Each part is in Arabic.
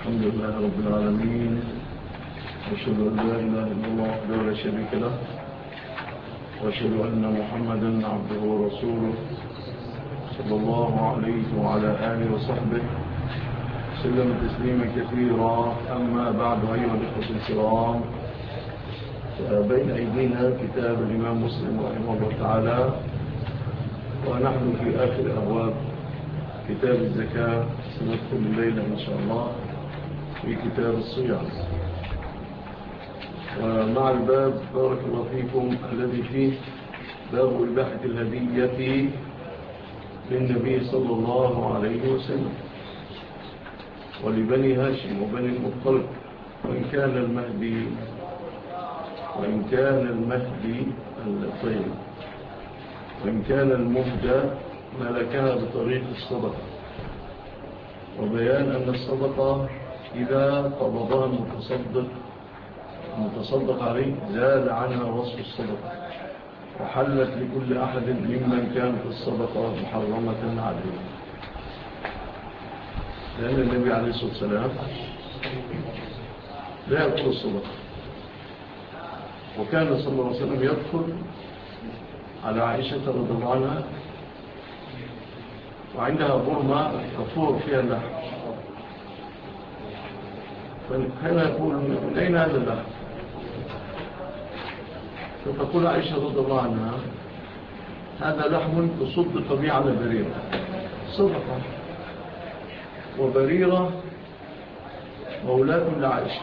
الحمد لله رب العالمين، وأشهد أن لا إله إلا الله وحده لا شريك له، وأشهد أن محمدا عبده ورسوله صلى الله عليه وعلى آله وصحبه سلم تسليما كثيرا. أما بعد، أيها الإخوة الكرام، بين أيدينا كتاب الإمام مسلم رحمه الله تعالى، ونحن في آخر أبواب كتاب الزكاة. سندخل الليلة إن شاء الله في كتاب الصيام، ومع الباب بارك الله فيكم الذي فيه باب إباحة الهدية للنبي صلى الله عليه وسلم ولبني هاشم وبني المطلب، وإن كان المهدى ملكها بطريق الصدقة، وبيان أن الصدقة إذا قبضها المتصدق عليه زاد عنها وصف الصدقة، وحلت لكل أحد ممن كانت الصدقة محرمة عليه، لأن النبي عليه الصلاة والسلام لا يأكل الصدقة، وكان صلى الله عليه وسلم يدخل على عائشة رضي الله عنها وعندها برمة تفور فيها اللحم، فكان يقول من أين هذا اللحم؟ فتقول عائشة رضي الله عنها هذا لحم تصدق به على بريرة صدقة، وبريرة مولاة لعائشة.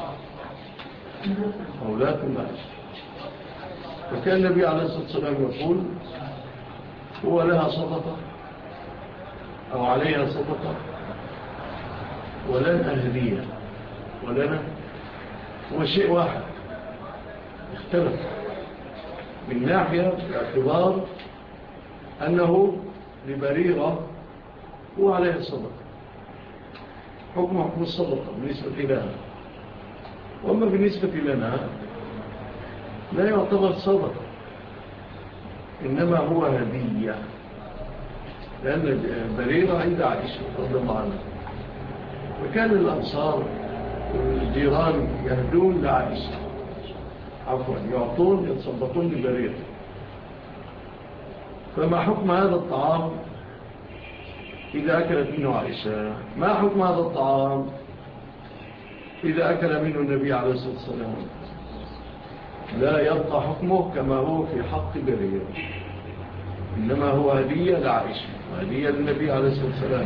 فكان النبي عليه الصلاة والسلام يقول هو لها صدقة أو عليها صدقة ولنا هدية، ولنا هو شيء واحد اختلف من ناحية باعتبار أنه لبريرة هو عليها صدقة، حكم الصدقة بالنسبة لها، وأما بالنسبة لنا لا يعتبر صدقة، إنما هو هدية، لأن بريرة عند عائشة رضي الله عنها، وكان الأنصار والجيران يهدون لعائشة، يتصدقون لبريرة. فما حكم هذا الطعام إذا أكلت منه عائشة؟ ما حكم هذا الطعام إذا أكل منه النبي عليه الصلاة والسلام؟ لا يبقى حكمه كما هو في حق بريرة، إنما هو هدية لعائشة وهدية للنبي عليه الصلاة والسلام،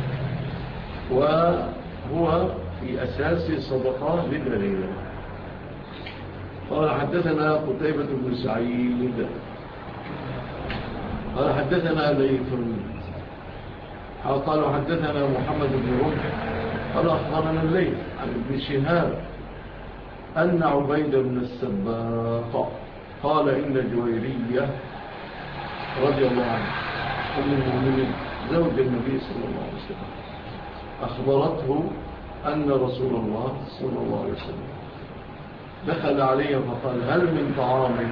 وهو في أساس صدقة للبريرة. قال حدثنا قتيبة بن سعيد قال حدثنا ليث قال حدثنا محمد بن رمح قال أخبرنا الليث عن ابن شهاب أن عبيد بن السباق قال إن جويرية رضي الله عنه أم المؤمنين زوج النبي صلى الله عليه وسلم أخبرته أن رسول الله صلى الله عليه وسلم دخل عليه فقال هل من طعام؟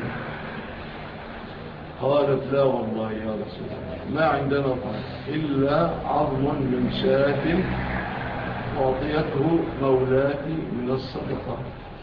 قالت لا والله يا رسول الله ما عندنا طعام إلا عظم من شاة أعطيته مولاتي من الصدقة.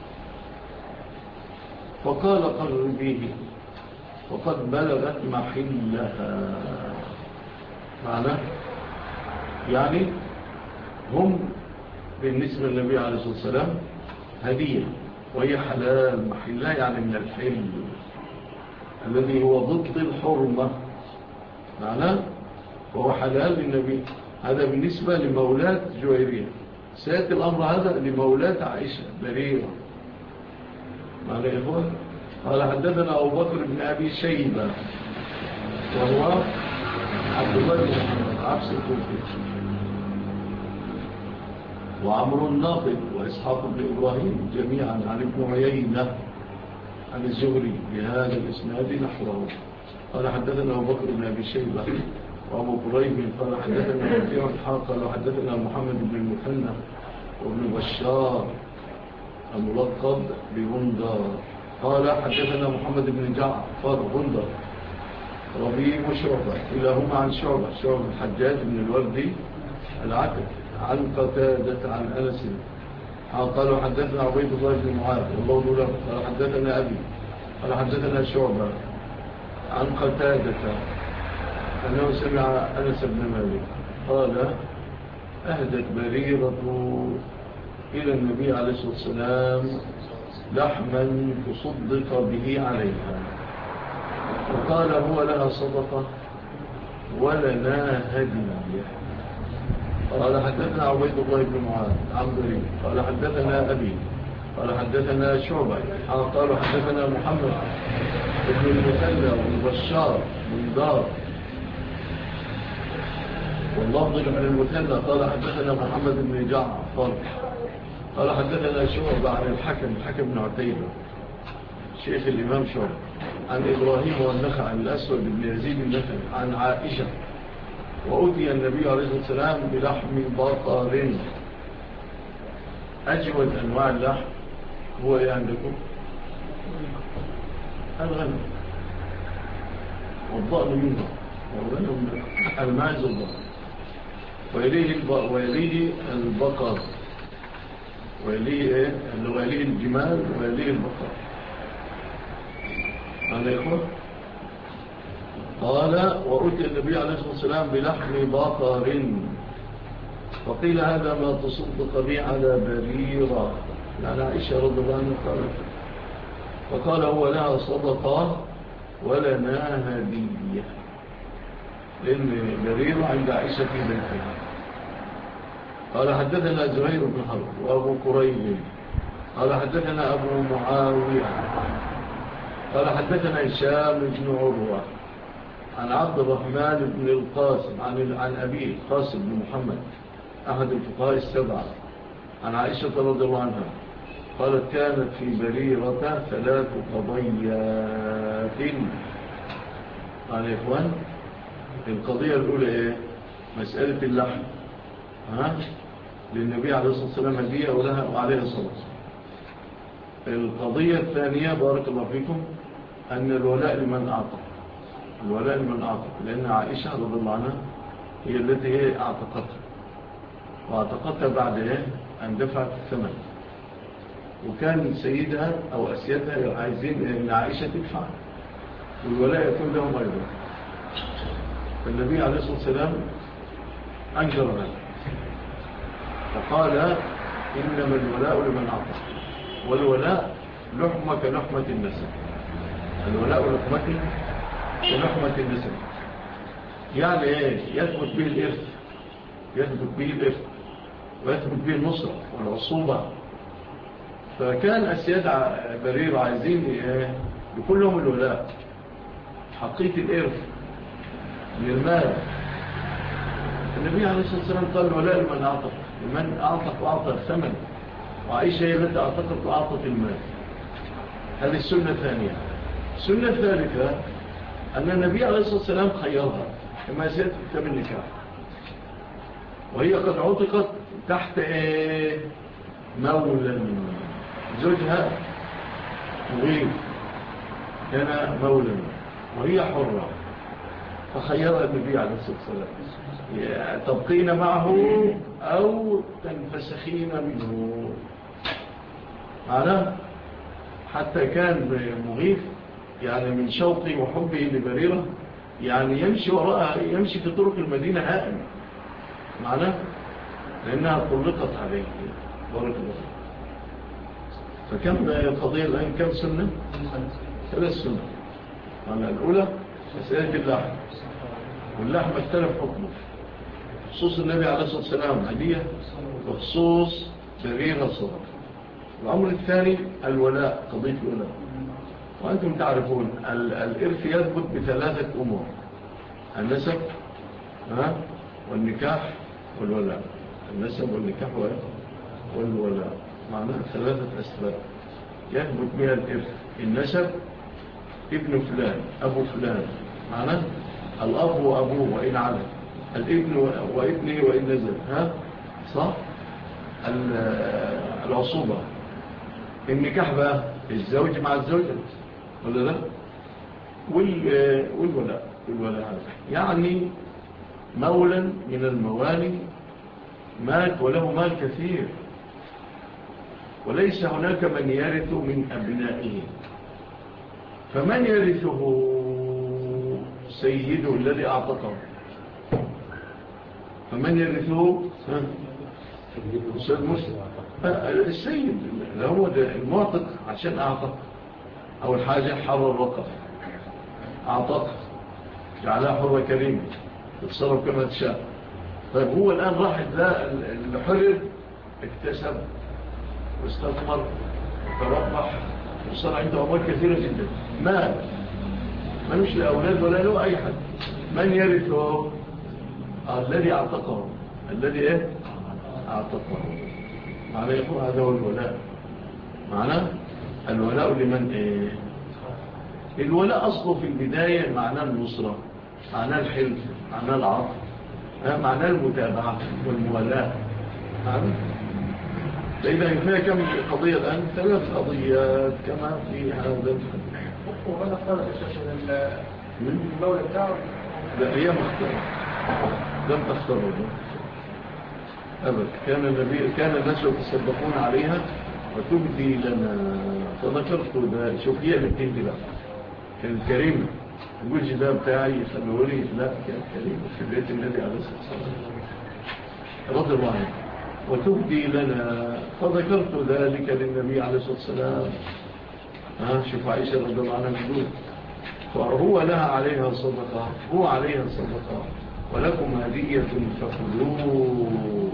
فقال قربيه وقد بلغت محلها، معنى يعني هم بالنسبة للنبي عليه الصلاة والسلام هدية، وهي حلال محلها يعني من الحل الذي هو ضد الحرمة، معنى وهو حلال للنبي. هذا بالنسبة لمولاة جويرية، سيأتي الأمر هذا لمولاة عائشة بريرة. معنى يا إخوان قال حدثنا أبو بكر بن أبي شيبة وهو عبد الله بن عبس الكوفي، وعمر الناقد وإسحاق بن إبراهيم جميعا عن ابن عيينة عن الزهري بهذا الإسناد نحوه. قال حدثنا أبو بكر بن أبي شيبة وأبو قريب قال حدثنا وكيع قال حدثنا محمد بن المثنى وابن بشار الملقب بغندر قال حدثنا محمد بن جعفر غندر ربيع وشعبة كلاهما عن شعبة الحجاج بن الوردي العتب عن قتادة عن أنس قالوا حدثنا عبيد الله بن معاذ والله دوله قال حدثنا أبي قال حدثنا شعبة عن قتادة أنه سمع أنس بن مالك قال أهدت بريرة إلى النبي عليه الصلاة والسلام لحما تصدق به عليها، وقال هو لها صدقة ولنا هدية. قال حدثنا عبيد الله بن معاذ عن بريرة قال حدثنا أبي قال حدثنا شعبة قالوا حدثنا محمد بن المثنى والبشار بن دار واللفظ بن المثنى قال حدثنا محمد بن جعفر قال حدثنا شعبة عن الحكم بن عتيبة شيخ الإمام شعبة عن إبراهيم والنخع عن الأسود بن يزيد النخع عن عائشة وأتي النبي عليه الصلاة والسلام بلحم بقر. أجود أنواع اللحم هو إيه عندكم؟ الغنم والضأن منه والغنم الماعز والضأن ويليه البقر ويليه الجمال ويليه البقر. هذا يا إخوة قال وأتي النبي عليه الصلاة والسلام بلحم بقر فقيل هذا ما تصدق به على بريرة يعني عائشة رضي الله عنها قالت فقال هو لها صدقة ولنا هدية لأن بريرة عند عائشة في بيتها. قال حدثنا زهير بن حرب وأبو كريب قال حدثنا أبو معاوية قال حدثنا هشام بن عروة عن عبد الرحمن بن القاسم عن أبيه القاسم بن محمد أحد الفقهاء السبعة عن عائشة رضي الله عنها قالت كانت في بريرة 3 قضيات. قال يا إخوان القضية الأولى إيه؟ مسألة اللحم للنبي عليه الصلاة والسلام هدية ولها وعليه الصلاة. القضية الثانية بارك الله فيكم أن الولاء لمن أعطى لأن عائشة رضي الله عنها هي التي هي واعتقدتها بعد أن دفعت الثمن، وكان سيدها أو أسيادها عايزين أن عائشة تدفع والولاء يكون لهم أيضا. فالنبي عليه الصلاة والسلام أنكر هذا فقال إنما الولاء لمن أعطى والولاء لحمة كلحمة النسب. الولاء لحمة كلحمة النسب يعني إيه؟ يثبت به الإرث ويثبت به النصرة والعصوبة. فكان أسياد بريرة عايزين يكون لهم الولاء حقيقة الإرث للمال. النبي عليه الصلاة والسلام قال الولاء لمن أعطق وأعطى الثمن، وعائشة هي التي أعطقت وأعطت المال. هذه السنة الثانية. السنة الثالثة أن النبي عليه الصلاة والسلام خيرها كما سيأتي في كتاب النكاح، وهي قد عتقت تحت مولا زوجها مغيب كان مولا وهي حرة، فخيرها النبي عليه الصلاة والسلام تبقين معه أو تنفسخين منه. معناه حتى كان مغيب يعني من شوقي وحبه لبريرة يعني يمشي وراءها، يمشي في طرق المدينة هائم معناه لأنها طلقت عليه بارك الله. فكم القضية الآن كم سنة؟ 3 سنة. الأولى مسألة اللحم، واللحم اختلف حكمه خصوص النبي عليه الصلاة والسلام هدية وخصوص بريرة صدقة. الأمر الثاني الولاء، قضية الولاء. وأنتم تعرفون الإرث يثبت ب3 أمور: النسب والنكاح والولاء. النسب والنكاح والولاء معناها 3 أسباب يثبت بها الإرث. النسب ابن فلان أبو فلان، معناه الأب وأبوه وإن علم، الابن وابنه وإن نزل صح. العصوبة. النكاح بقى الزوج مع الزوجة ولا لا، والولاء يعني مولا من الموالي مات وله مال كثير وليس هناك من يرث من أبنائه. فمن يرثه؟ سيده الذي أعتقه. فمن يرثه؟ السيد هو المعتق، عشان أعتق أول حاجة حرر الرقب، أعتق جعلها حرة كريمة تتصرف كما تشاء. طيب هو الآن راح اللي حرر اكتسب واستثمر وتربح وصار عنده أموال كثيرة جدا، ملوش لأولاد ولا له أي حد. من يرثه؟ الذي أعتقه، الذي أعتقه. معنى يقول هذا هو الولاء. معنى الولاء لمن الولاء أصله في البداية معنى النصرة، معنى الحلف، معنى العطف، معنى المتابعة والموالاة. إذا فيها كم قضية الآن؟ 3 قضيات كما في هذا الحديث. وماذا اختار المولى بتاعه؟ لا، هي مختارة، لم تختاره أبدا. كان الناس يتصدقون عليها وتبدي لنا، فذكرت ده. شوف هي اللي بتهدي بقى، كانت كريمة. يقول جدا بتاعي يخلوه لي، لا كانت كريمة في بيت النبي عليه الصلاة والسلام رضي الله عنه، وتبدي لنا. فذكرت ذلك للنبي عليه الصلاة والسلام. شوف عائشة رضي الله عنها مجدود، فهو لها عليها صدقة، هو عليها صدقة، ولكم هدية فخذوه.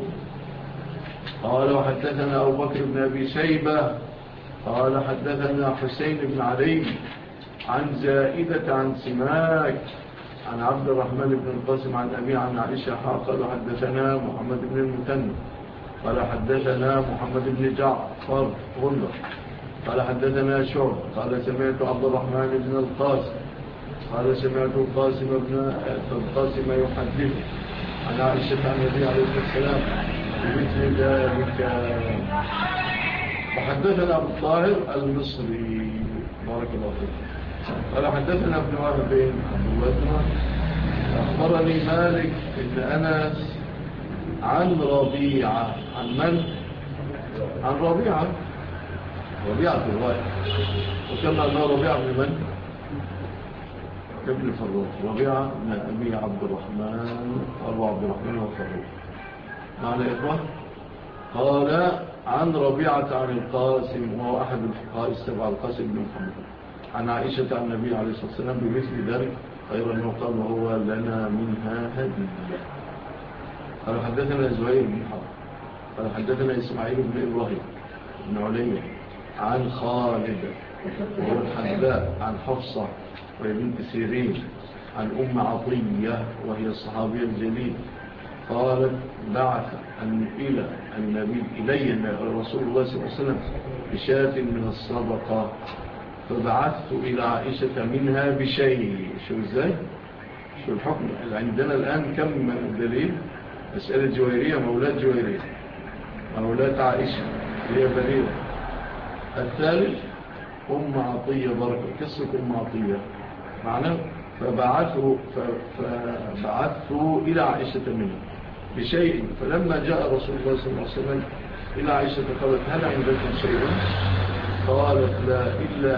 قال وحدثنا أبو بكر بن أبي شيبة قال حدثنا حسين بن علي عن زائدة عن سماك عن عبد الرحمن بن القاسم عن أبي عن عائشة قال حدثنا محمد بن المثنى قال حدثنا محمد بن جعفر غندر قال حدثنا شعب قال سمعت عبد الرحمن بن القاسم قال سمعت القاسم يحدث عن عائشة عن النبي عليه الصلاة والسلام بمثل ذلك. وحدثنا أبو الطاهر المصري بارك الله فيك قال حدثنا ابن وهب أخبرني مالك بن أنس عن ربيعة. عن من؟ عن ربيعة الرواية، وكما أنه ربيعة بن من؟ ابن فروخ. ربيعة بن أبي عبد الرحمن أبو عبد الرحمن وفروخ معنى إخوة. قال عن ربيعة عن القاسم، وهو أحد الفقهاء السبعة، القاسم بن محمد، عن عائشة عن النبي عليه الصلاة والسلام بمثل ذلك غير أنه قال وهو لنا منها هدية. قال حدثنا زهير بن حرب قال حدثنا إسماعيل بن إبراهيم بن علي عن خالد وهو الحذاء عن حفصة وهي بنت سيرين عن أم عطية وهي الصحابية الجليل قالت بعث إلى النبي إلي رسول الله صلى الله عليه وسلم بشاة من الصدقة، فبعثت إلى عائشة منها بشيء. شو إزاي؟ شو الحكم؟ عندنا الآن كم من دليل؟ مسألة جويرية، مولاة جويرية، مولاة عائشة هي بريرة. الثالث أم عطية بركة، قصة أم عطية معناه فبعثت إلى عائشة منها بشيء. فلما جاء رسول الله صلى الله عليه وسلم إلى عائشة قالت هل عندكم شيء؟ قالت لا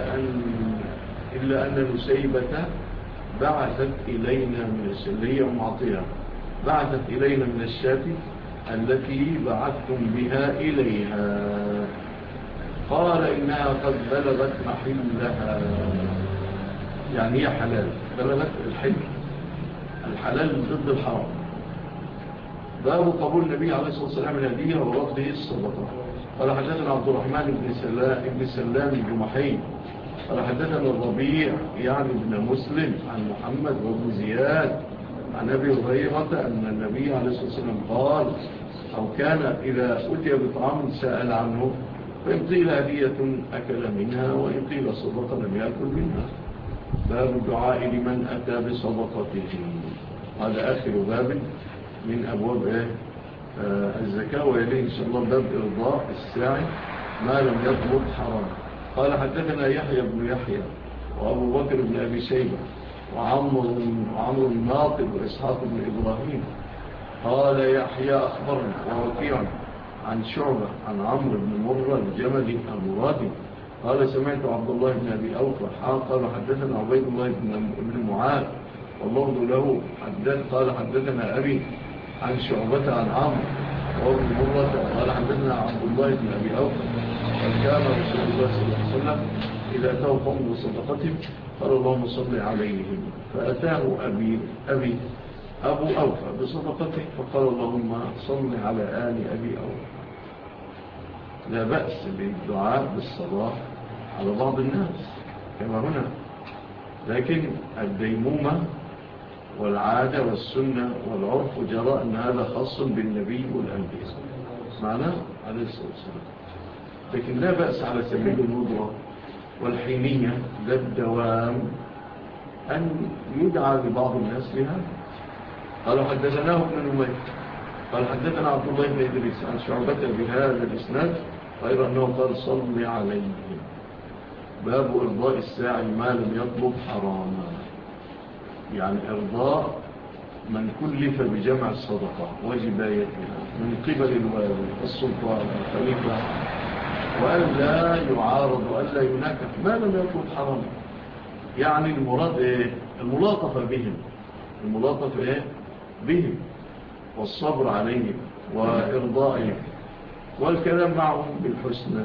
إلا أن نسيبة بعثت إلينا من الشلية ومعطيها بعثت إلينا من الشاة التي بعثتم بها إليها. قال إنها قد بلغت محلها، يعني هي حلال، بلغت الحلال ضد الحرام. باب قبول النبي عليه الصلاة والسلام الهدية ورده الصدقة. قال حدثنا عبد الرحمن بن سلام الجمحي قال حدثنا الربيع يعني ابن مسلم عن محمد وابن زياد عن أبي هريرة أن النبي عليه الصلاة والسلام قال أو كان إذا أتي بطعام سأل عنه، فإن قيل هدية أكل منها وإن قيل صدقة لم يأكل منها. باب الدعاء لمن أتى بصدقته. هذا آخر باب من أبواب الزكاة، ويليه إن شاء الله باب إرضاء الساعي ما لم يطلب حرام. قال حدثنا يحيى بن يحيى وأبو بكر بن أبي شيبة وعمر الناطق وإسحاق بن إبراهيم. قال يحيى أخبرنا ووكيع عن شعبة عن عمرو بن مرة الجملي المرادي قال سمعت عبد الله بن أبي أوفى قال حدثنا عبيد الله بن معاذ والله له قال حدثنا أبي عن شعبة عن عمرو وابن مرة قال حدثنا عبد الله بن أبي أوفى قال كان رسول الله صلى الله عليه وسلم إذا أتاه قوم بصدقتهم قال اللهم صل عليهم فأتاه أبو أوفى بصدقته فقال اللهم صل على آل أبي أوفى. لا بأس بالدعاء بالصلاة على بعض الناس كما هنا، لكن الديمومة والعادة والسنة والعرف جرى أن هذا خاص بالنبي والأنبياء معناه عليه الصلاة والسلام، لكن لا بأس على سبيل الندرة والحينية للدوام أن يدعى لبعض الناس بها. قالوا حدثناه ابن نمير قال حدثنا عبد الله بن إدريس عن شعبة بهذا الإسناد غير أنه قال صل عليه. باب إرضاء الساعي ما لم يطلب حراما، يعني إرضاء من كلف بجمع الصدقة وجبايتها من قبل الوالي والسلطان والخليفة، وألا يعارض وألا يناكف ما لم يطلب حراما. يعني المراد إيه؟ الملاطفة بهم، الملاطفة إيه؟ بهم والصبر عليهم وإرضائهم والكلام معهم بالحسنى.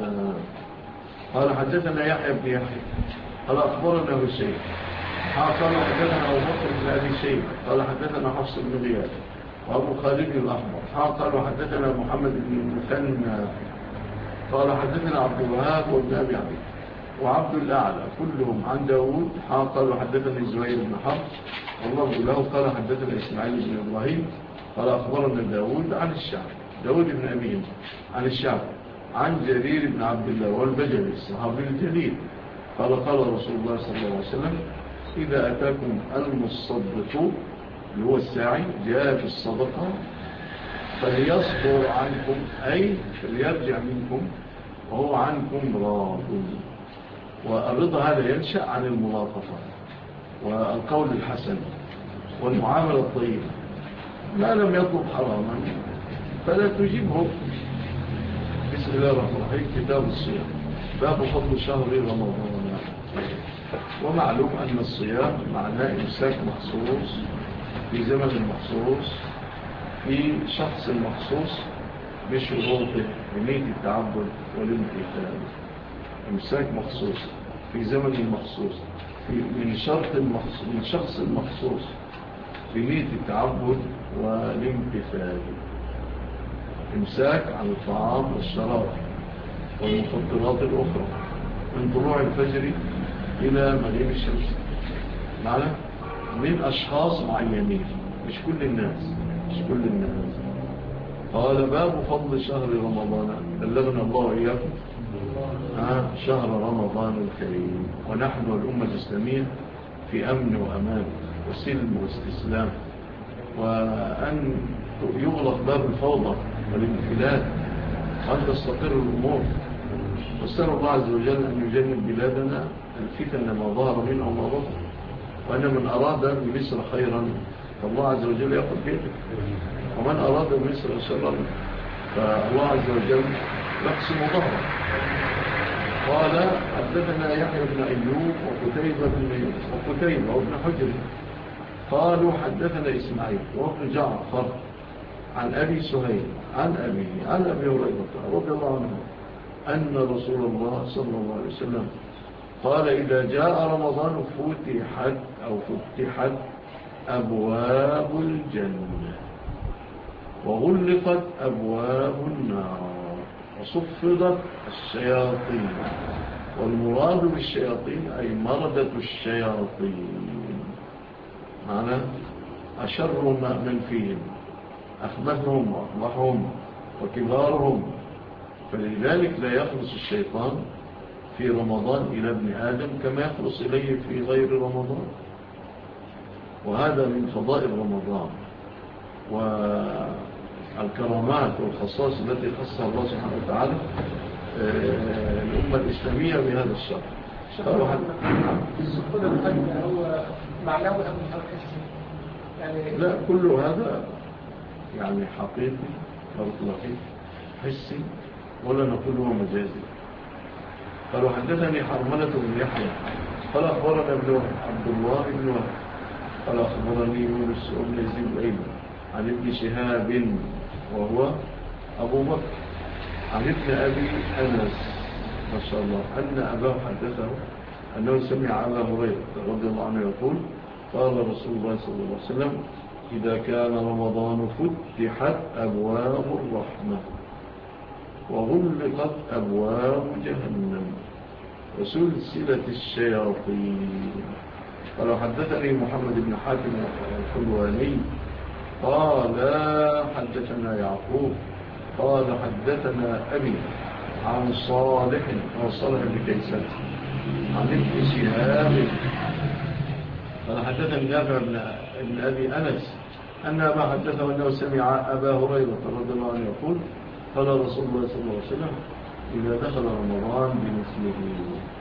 قال حدثنا يحيى بن يحيى قال أخبرنا هشيم قال حدثنا أبو بكر بن أبي شيبة قال حدثنا حفص بن غياث وأبو خالد الأحمر قال حدثنا محمد بن المثنى قال حدثنا عبد الوهاب وابن أبي عبيد وعبد الأعلى كلهم عن داود قالوا حدثني زهير بن حرب والله له قال حدثنا إسماعيل بن إبراهيم قال أخبرنا داود عن الشعب داود بن أمين عن الشعب عن جرير بن عبد الله والبجلي الصحابي الجليل قال رسول الله صلى الله عليه وسلم إذا أتاكم المصدق اللي هو الساعي جاء في الصدقة فليصبر عنكم أي فليرجع منكم وهو عنكم راض. والرضا هذا ينشأ عن الملاطفة والقول الحسن والمعاملة الطيبة. ما لم يطلب حراما فلا تجيبه. بسم الله الرحمن الرحيم. كتاب الصيام باب فضل شهر رمضان. ومعلوم أن الصيام معناه إمساك مخصوص في زمن مخصوص في شخص مخصوص بشروطه بنية التعبد والامتثال. إمساك مخصوص في زمن مخصوص من شخص مخصوص بنية التعبد والامتثال. إمساك عن الطعام والشراب والمفطرات الأخرى من طلوع الفجر إلى مغيب الشمس معنا من أشخاص معينين مش كل الناس. قال باب فضل شهر رمضان بلغنا الله إياكم شهر رمضان الكريم ونحن والأمة الإسلامية في أمن وأمان وسلم واستسلام، وأن يغلق باب الفوضى والانفلات وأن تستقر الأمور. وأسأل الله عز وجل أن يجنب بلادنا الفتن ما ظهر منه وما بطن، وأن من أراد بمصر خيرا فالله عز وجل يأخذ بيده، ومن أراد بمصر شرا فالله عز وجل يقسم ظهره. قال حدثنا يحيى بن أيوب وقتيبة وابن حجر قالوا حدثنا إسماعيل وابن جعفر عن أبي سهيل عن أبي هريرة رضي الله عنه أن رسول الله صلى الله عليه وسلم قال إذا جاء رمضان فتحت أبواب الجنة وغلقت أبواب النار وصفدت الشياطين. والمراد بالشياطين أي مردة الشياطين، معنى أشر من فيهم أخبثهم وأقبحهم وكبارهم. فلذلك لا يخلص الشيطان في رمضان إلى ابن آدم كما يخلص إليه في غير رمضان. وهذا من فضائل رمضان والكرامات والخصائص التي خصها الله سبحانه وتعالى الأمة الإسلامية بهذا الشهر. هو معناه لا كل هذا يعني حقيقي بارك الله فيك حسي ولا نقول هو مجازي. قالوا حدثني حرملة بن يحيى قال أخبرنا ابن عبد الله بن وهب قال أخبرني يونس بن يزيد أيضا عن ابن شهاب وهو أبو بكر عن ابن أبي أنس ما شاء الله أن أباه حدثه أنه سمع أبا هريرة رضي الله عنه يقول قال رسول الله صلى الله عليه وسلم إذا كان رمضان فتحت أبواب الرحمة وغلقت أبواب جهنم وسلسلة الشياطين. قال حدثني محمد بن حاتم الحلواني قال حدثنا يعقوب قال حدثنا أبي عن صالح بن كيسان عن ابن شهاب قال حدثني نافع بن أبي أنس أن أبا حدثه أنه سمع أبا هريرة رضي الله عنه يقول قال رسول الله صلى الله عليه وسلم إذا دخل رمضان بمثله.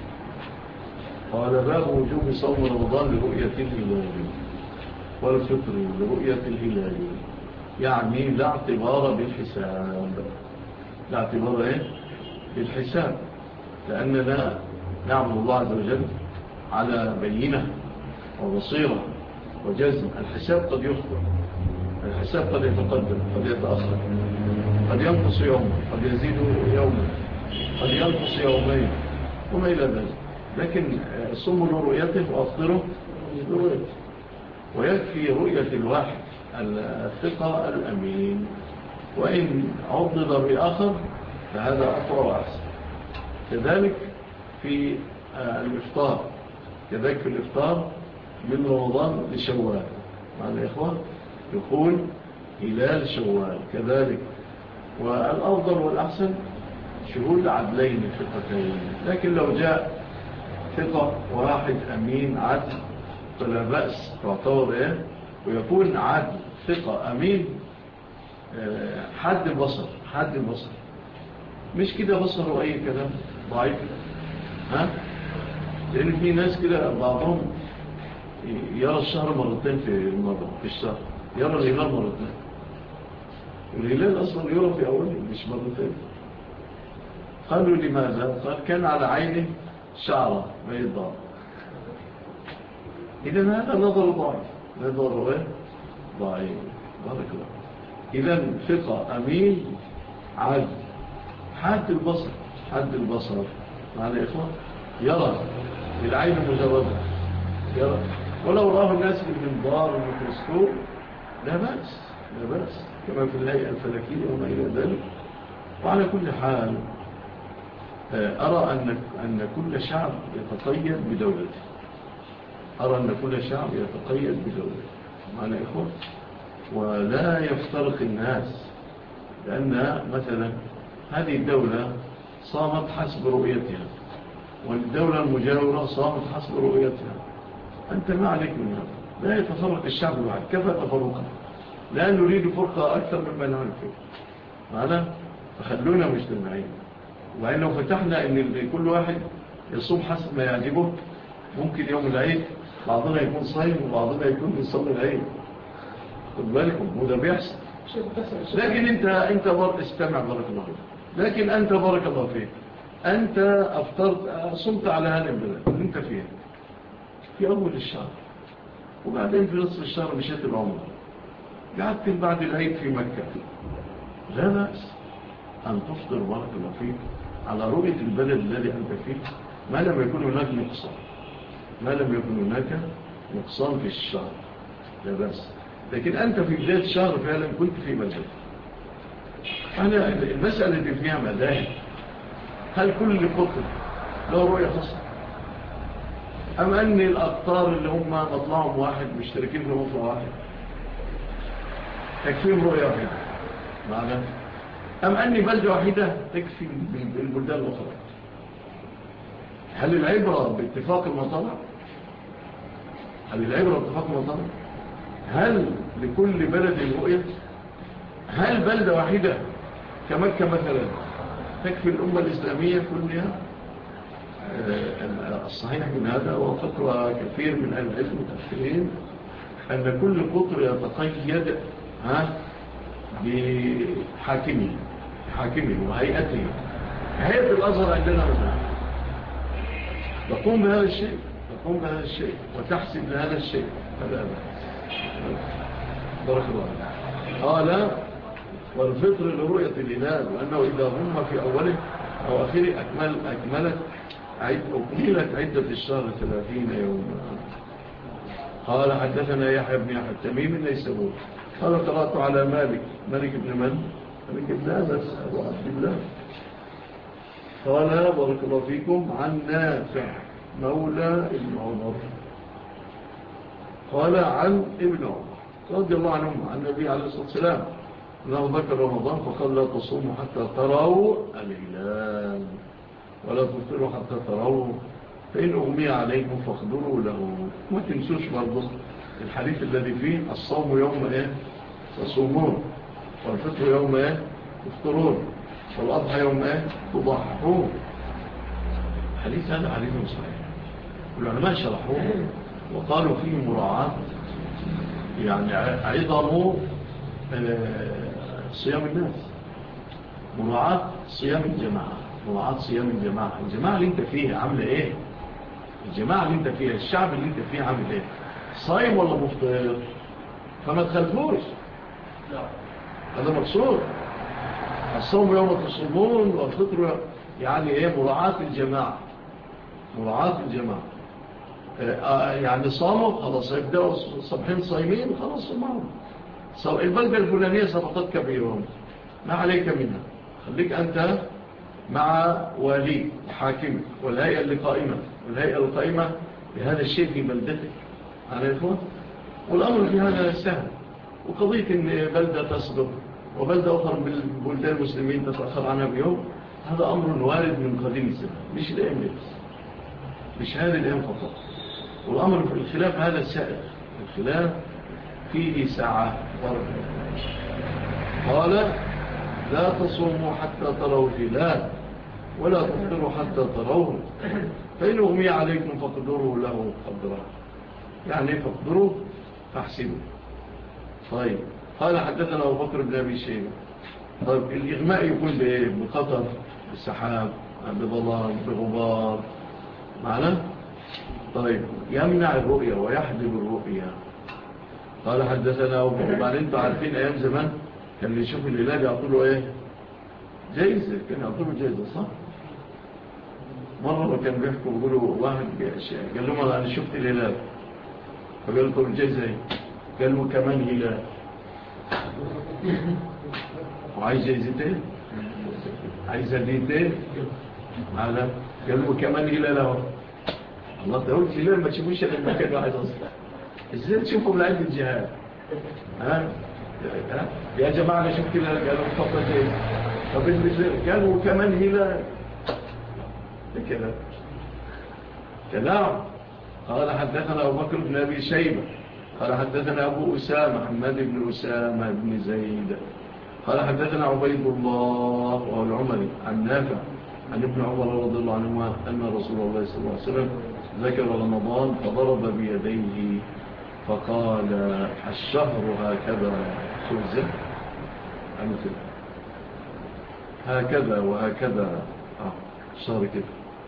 قال باب وجوب صوم رمضان لرؤية الهلال والفطر لرؤية الهلال، يعني لا اعتبار بالحساب. لا اعتبار ايه بالحساب، لأننا نعبد الله عز وجل على بينة وبصيرة وجزم. الحساب قد يخطئ، الحساب قد يتقدم قد يتأخر، قد ينقص يوم قد يزيد يوم قد ينقص يومين وما إلى ذلك. لكن صوموا لرؤيته وأفطروا لرؤيته، ويكفي رؤية الواحد الثقة الأمين، وإن عضد بآخر فهذا أقوى وأحسن. كذلك في الإفطار، كذلك في الإفطار من رمضان لشوال مع الإخوة يقول هلال شوال كذلك. والأفضل والأحسن شهود عدلين ثقتين، لكن لو جاء ثقة واحد أمين عدل فلا بأس تعتبر إيه، ويكون عدل ثقة أمين حد البصر، حد البصر مش كده بصر وأي كلام ضعيف. لأن في ناس كده بعضهم يرى الشهر مرتين في الشهر، يرى الهلال مرتين. الهلال أصلا يرى في أوله مش مرتين. قالوا لماذا؟ قال كان على عينه شعره بيضاء. إذن هذا نظر ضعيف، نظر ضعيف. بارك الله. إذن ثقة أمين عدل حد البصر، حد البصر مع الإخوة يرى بالعين مجرده يرى، ولو راه الناس بالمنظار والميكروسكوب لا بأس، لا بأس كما في الهيئة الفلكية وما إلى ذلك. وعلى كل حال أرى أن كل شعب يتقيد بدولته، أرى أن كل شعب يتقيد بدولته معنا إخوة، ولا يفترق الناس. لأن مثلا هذه الدولة صامت حسب رؤيتها، والدولة المجاورة صامت حسب رؤيتها. أنت ما عليك من هذا، لا يتفرق الشعب بعد كيف تفرقا، لا نريد فرقة أكثر مما نعرف معنا، فخلونا مجتمعين. وإن لو فتحنا أن كل واحد يصوم حسب ما يعجبه، ممكن يوم العيد بعضنا يكون صايم وبعضنا يكون يصلي العيد. خد بالكم وده بيحصل. لكن انت استمع بارك الله فيك. لكن انت بارك الله فيك، انت افطرت صمت على هذا البلد اللي انت فيها في اول الشهر، وبعدين في نصف الشهر مشيت العمره، قعدت بعد العيد في مكة، لا بأس أن تفطر بارك الله فيك على رؤية البلد الذي أنت فيه، ما لم يكن هناك نقصان، ما لم يكن هناك نقصان في الشهر، لا بأس. لكن أنت في بداية الشهر فعلا كنت في مذهب. أنا المسألة اللي فيها مذاهب، هل كل قطر له رؤية خاصة، أم أن الأقطار اللي هم مطلعهم واحد مشتركين في مطلع واحد تكفيهم رؤية واحدة معنا، أم أن بلدة واحدة تكفي بالبلدان الأخرى؟ هل العبرة باتفاق المطلع؟ هل العبرة باتفاق المطلع؟ هل لكل بلد رؤية؟ هل بلدة واحدة كمكة مثلا تكفي الأمة الإسلامية كلها؟ الصحيح من هذا وفتوى كثير من أهل العلم المتأخرين أن كل قطر يتقيد بحاكمه، حاكمه وهيئته. هيئة الأزهر عندنا مثلا تقوم بهذا الشيء وتحسب لهذا الشيء. هذا بارك الله. قال والفطر لرؤية الهلال، وأنه إذا هم في أوله أو آخره أكملت عدة الشهر 30 يوما. قال حدثنا يحيى بن يحيى التميمي النيسابوري قال قرأت على مالك بن من؟ مالك بن أنس أبو عبد الله. قال بارك الله فيكم عن نافع مولى ابن عمر قال عن ابن عمر رضي الله عنهم عن النبي عليه الصلاة والسلام أنه ذكر رمضان فقال لا تصوموا حتى تروا الهلال ولا تفطروا حتى تروا فإن أغمي عليكم فاقدروا له. ما تنسوش برضه الحديث الذي فيه الصوم يوم تصومون والفطر يوم تفطرون والأضحى يوم تضحون. الحديث هذا حديث صحيح، والعلماء شرحوه وقالوا فيه مراعاة يعني عظم صيام الناس، مراعاة صيام الجماعة، مراعاة صيام الجماعة اللي انت فيها عاملة ايه، الجماعة اللي انت فيها، الشعب اللي انت فيه عامل ايه، صايم ولا مفطر، فما تخلفوش. هذا مقصود. الصوم يوم تصومون والفطر يعني ايه مراعاة الجماعة، مراعاة الجماعة. يعني صاموا خلاص يبدأوا صبحين صايمين خلاص معهم. البلدة الفلانية سبقتك بيوم ما عليك منها، خليك أنت مع والي حاكمك والهيئة القائمة بهذا الشيء في بلدتك. عارفون؟ والأمر في هذا سهل. وقضية أن بلدة تسبق وبلدة أخرى من بلدان المسلمين تتأخر عنها بيوم، هذا أمر وارد من قديم الزمان، مش الأيام بس، مش هذه الأيام فقط. والأمر في الخلاف هذا سائر، الخلاف فيه ساعة ورد. قال لا تصوموا حتى تروا الهلال ولا تفطروا حتى تروه فإن أغمي عليكم فاقدروا له قدرا، يعني فاقدروا فاحسبوا. طيب قال حدثنا أبو بكر بن أبي شيبة. طيب الإغماء يكون بإيه؟ بخطر، بالسحاب، بظلام، بغبار معنا. طيب يمنع الرؤية ويحجب الرؤية. قال حدثنا أبو بكر. بعدين انتوا عارفين أيام زمان كان اللي يشوف الهلال يعطوله إيه؟ جايزة، كان يعطوله جايزة صح؟ مرة كان بيحكوا بيقولوا واحد قال لهم أنا شفت الهلال، فقال لكم الجايزة إيه؟ قالوا كمان هلال وعايز جايزتين، عايز هديتين على قالوا كمان هلال اهو. الله تقول هلال ما تشوفوش الا المكان واحد اصلا، ازاي تشوفوا من عند الجهاد؟ ها يا جماعه انا شفت هلال، قالوا اتفضل جايزه. طب المثال قالوا كمان هلال، ده كلام. قال حدثنا أبو بكر بن أبي شيبة قال حدثنا أبو أسامة حماد بن أسامة بن زيد قال حدثنا عبيد الله وهو العمري عن نافع عن ابن عمر رضي الله عنهما أن رسول الله صلى الله عليه وسلم ذكر رمضان فضرب بيديه فقال الشهر هكذا، شو ازاي عمل كده هكذا وهكذا، الشهر كده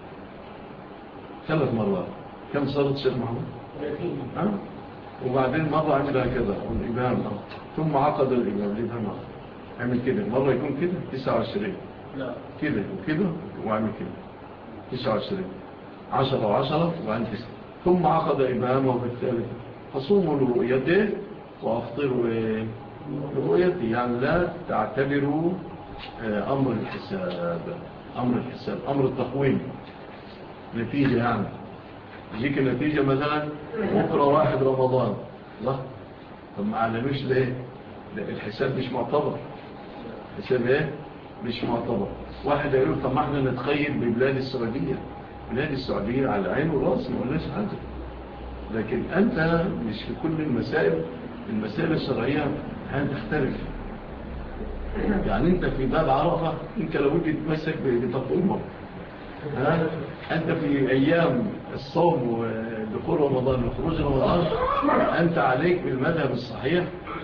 3 مرات. كم صارت شيخ محمد؟ 30. وبعدين مرة عمل هكذا الإمام ثم عقد الإمام عمل كده، مرة يكون كده 29 كده وكده وعمل كده 29 10 و10 وعن 9 ثم عقد إمامه في الثالث فصوموا لرؤيته وأفطروا لرؤيته، يعني لا تعتبروا أمر الحساب، أمر التقويم نتيجة. يعني يجيك النتيجة مثلا بكرة 1 رمضان، لا طب ما علموش ليه؟ الحساب مش معتبر، الحساب ايه؟ مش معتبر. واحد يقول طب ما احنا نتخيل ببلاد السعودية، بلاد السعودية على عين والراس ما قلناش حاجة، لكن انت مش في كل المسائل الشرعية هتختلف. يعني انت في باب عرفة انت لو تتمسك بتقويمه، أنت في أيام الصوم ودخول رمضان وخروج رمضان أنت عليك بالمذهب الصحيح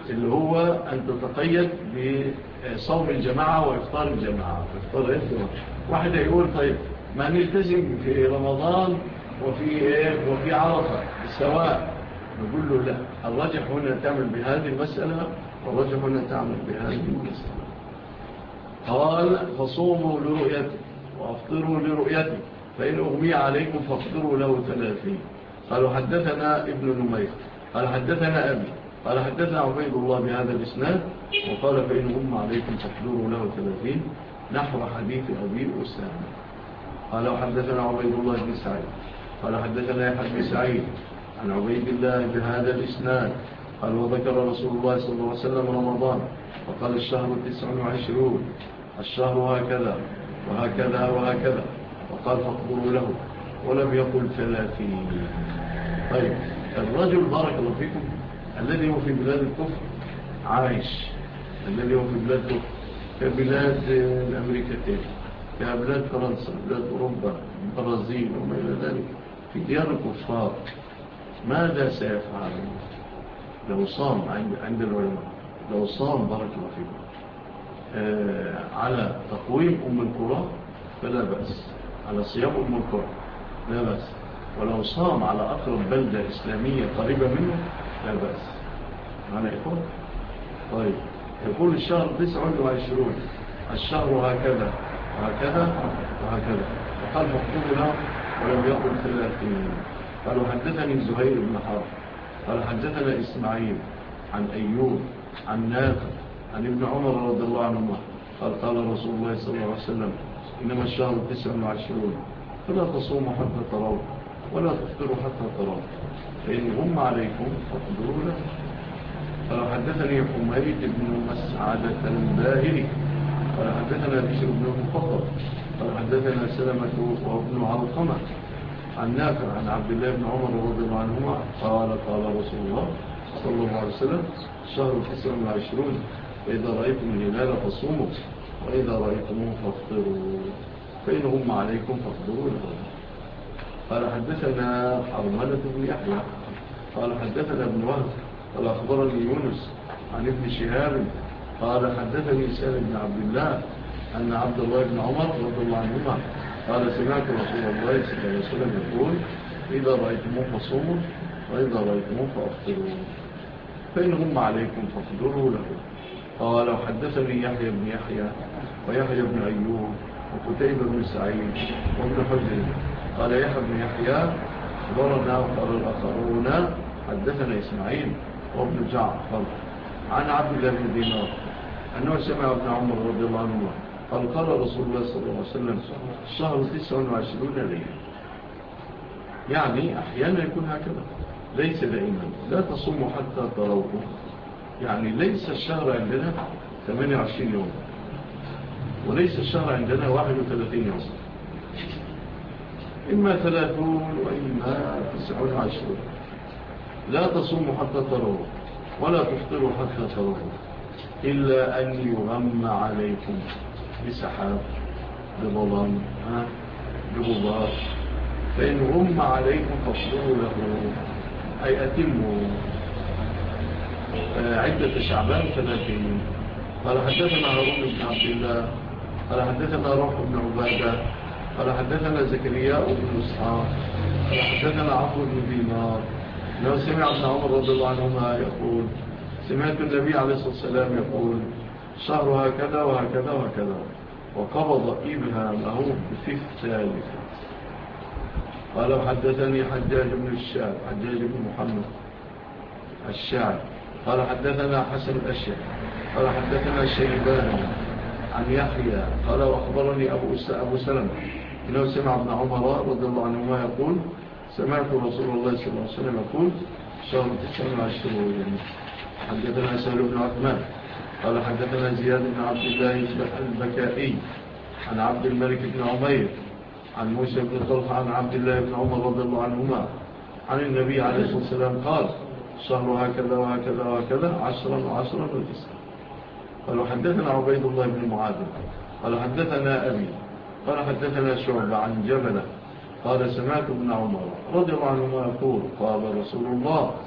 اللي هو أن تتقيد بصوم الجماعة وإفطار الجماعة. واحد يقول طيب ما نلتزم في رمضان وفي عرفة سواء، نقول له لا، الرجح هنا تعمل بهذه المسألة والرجح هنا تعمل بهذه المسألة. قال فصوموا لرؤيته وأفطروا لرؤيته فإن أغمي عليكم فافطروا له 30. قالوا حدثنا ابن نمير قال حدثنا أبي قال حدثنا عبيد الله بهذا الإسناد وقال فإن أغمي عليكم فافطروا له 30 نحو حديث أبي أسامة. قال حدثنا عبيد الله بن سعيد قال حدثنا يحيى بن سعيد عن عبيد الله بهذا الإسناد قال وذكر رسول الله صلى الله عليه وسلم رمضان وقال الشهر 29 الشهر هكذا وهكذا وهكذا وقال فاقدروا له ولم يقل 30. طيب الرجل بارك الله فيكم الذي هو في بلاد الكفر عايش، الذي هو في بلاد الكفر كبلاد الأمريكتين كبلاد فرنسا بلاد أوروبا البرازيل وما إلى ذلك في ديار الكفار، ماذا سيفعل لو صام عند العلماء؟ لو صام بارك الله فيكم على تقويم أم القرى فلا بأس، على صيام أم القرى لا بأس، ولو صام على أقرب بلدة إسلامية قريبة منه لا بأس. معنى يقول طيب يقول الشهر 29 الشهر هكذا وهكذا وهكذا وقال مكتوب له ولم يقل 30. قالوا حدثني زهير بن حرب قال حدثنا إسماعيل عن أيوب عن نافع عن ابن عمر رضي الله عنهما قال قال رسول الله صلى الله عليه وسلم إنما الشهر 29 فلا تصوموا حتى تروا ولا تفطروا حتى تروا فإن هم عليكم فاقدروا له. قال حدثني حميد بن مسعدة الباهلي قال حدثنا بشر بن المفضل قال حدثنا سلمة وابن علقمة عن نافع عن عبد الله بن عمر رضي الله عنهما قال قال رسول الله صلى الله عليه وسلم شهر 29 فإذا رأيتم الهلال فصوموا وإذا رأيتموه فافطروا فإن هم عليكم فافطروا له. قال حدثنا حرملة بن يحيى قال حدثنا ابن وهب قال أخبرني يونس عن ابن شهاب قال حدثني سالم بن عبد الله أن عبد الله بن عمر رضي الله عنهما قال سمعت رسول الله صلى الله عليه وسلم يقول إذا رأيتموه فصوموا وإذا رأيتموه فأفطروا فإن هم عليكم فافطروا له. قال حدثني يحيى بن يحيى ويحيى بن أيوب وقتيبة بن سعيد وابن حجر قال يحيى بن يحيى أخبرنا وقال الآخرون حدثنا إسماعيل وابن جعفر عن عبد الله بن دينار أنه سمع ابن عمر رضي الله عنه قال قال رسول الله صلى الله عليه وسلم الشهر 29 ليلة. يعني أحيانا يكون هكذا ليس دائما. لا تصوموا حتى تروه، يعني ليس الشهر عندنا 28 يوم وليس الشهر عندنا 31 يوم، إما 30 وإما 29. لا تصوموا حتى تروه ولا تفطروا حتى تروه إلا أن يغم عليكم بسحاب بظلام بغبار فإن غم عليكم فاصبروا له أي أتموا عدة شعبان 30. قال حدثنا هارون بن عبد الله قال حدثنا روح بن عبادة قال حدثنا زكريا بن إسحاق قال حدثنا عمرو بن دينار لو سمع ابن عمر رضي الله عنهما يقول سمعت النبي عليه الصلاة والسلام يقول شهر هكذا وهكذا وهكذا وقبض إبهامه في الثالثة. قال حدثني حجاج بن الشعب حجاج بن محمد الشعب قال حدثنا حسن الأشياء قال حدثنا شيبان عن يحيى قال وأخبرني أبو سلمة إنه سمع ابن عمر رضي الله عنهما يقول سمعت رسول الله صلى الله عليه وسلم يقول شهر 29. حدثنا سهل بن عثمان قال حدثنا زياد بن عبد الله البكائي عن عبد الملك بن عمير عن موسى بن طلحة عن عبد الله بن عمر رضي الله عنهما عن النبي عليه الصلاة والسلام قال شهر هكذا وهكذا وهكذا 10 و10 و9. قالوا حدثنا عبيد الله بن معاذ قال حدثنا أبي قال حدثنا شعبة عن جبلة قال سمعت ابن عمر رضي الله عنهما يقول قال رسول الله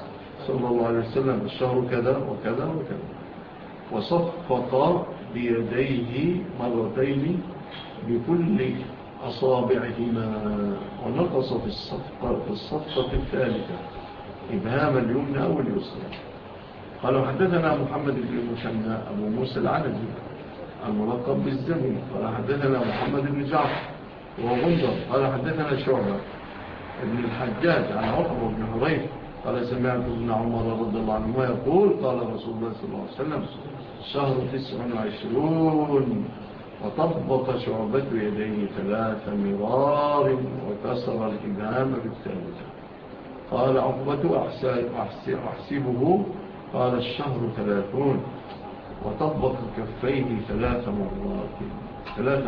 صلى الله عليه وسلم الشهر كذا وكذا وكذا، وصفق بيديه مرتين بكل أصابعهما، ونقص في الصفقة الثالثة إبهام اليمنى واليسرى. قالوا حدثنا محمد بن المثنى أبو موسى العنزي الملقب بالزمن قال حدثنا محمد بن جعفر وغندر قال حدثنا شعبة ابن الحجاج عن عقبة بن حريث قال سمعت ابن عمر رضي الله عنهما يقول قال رسول الله صلى الله عليه وسلم شهر 29 وطبق شعبة يديه 3 مرار وكسر الإبهام بالثالثة. قال عقبة أحسبه قال الشهر 30 وطبق كفيه 3 مرات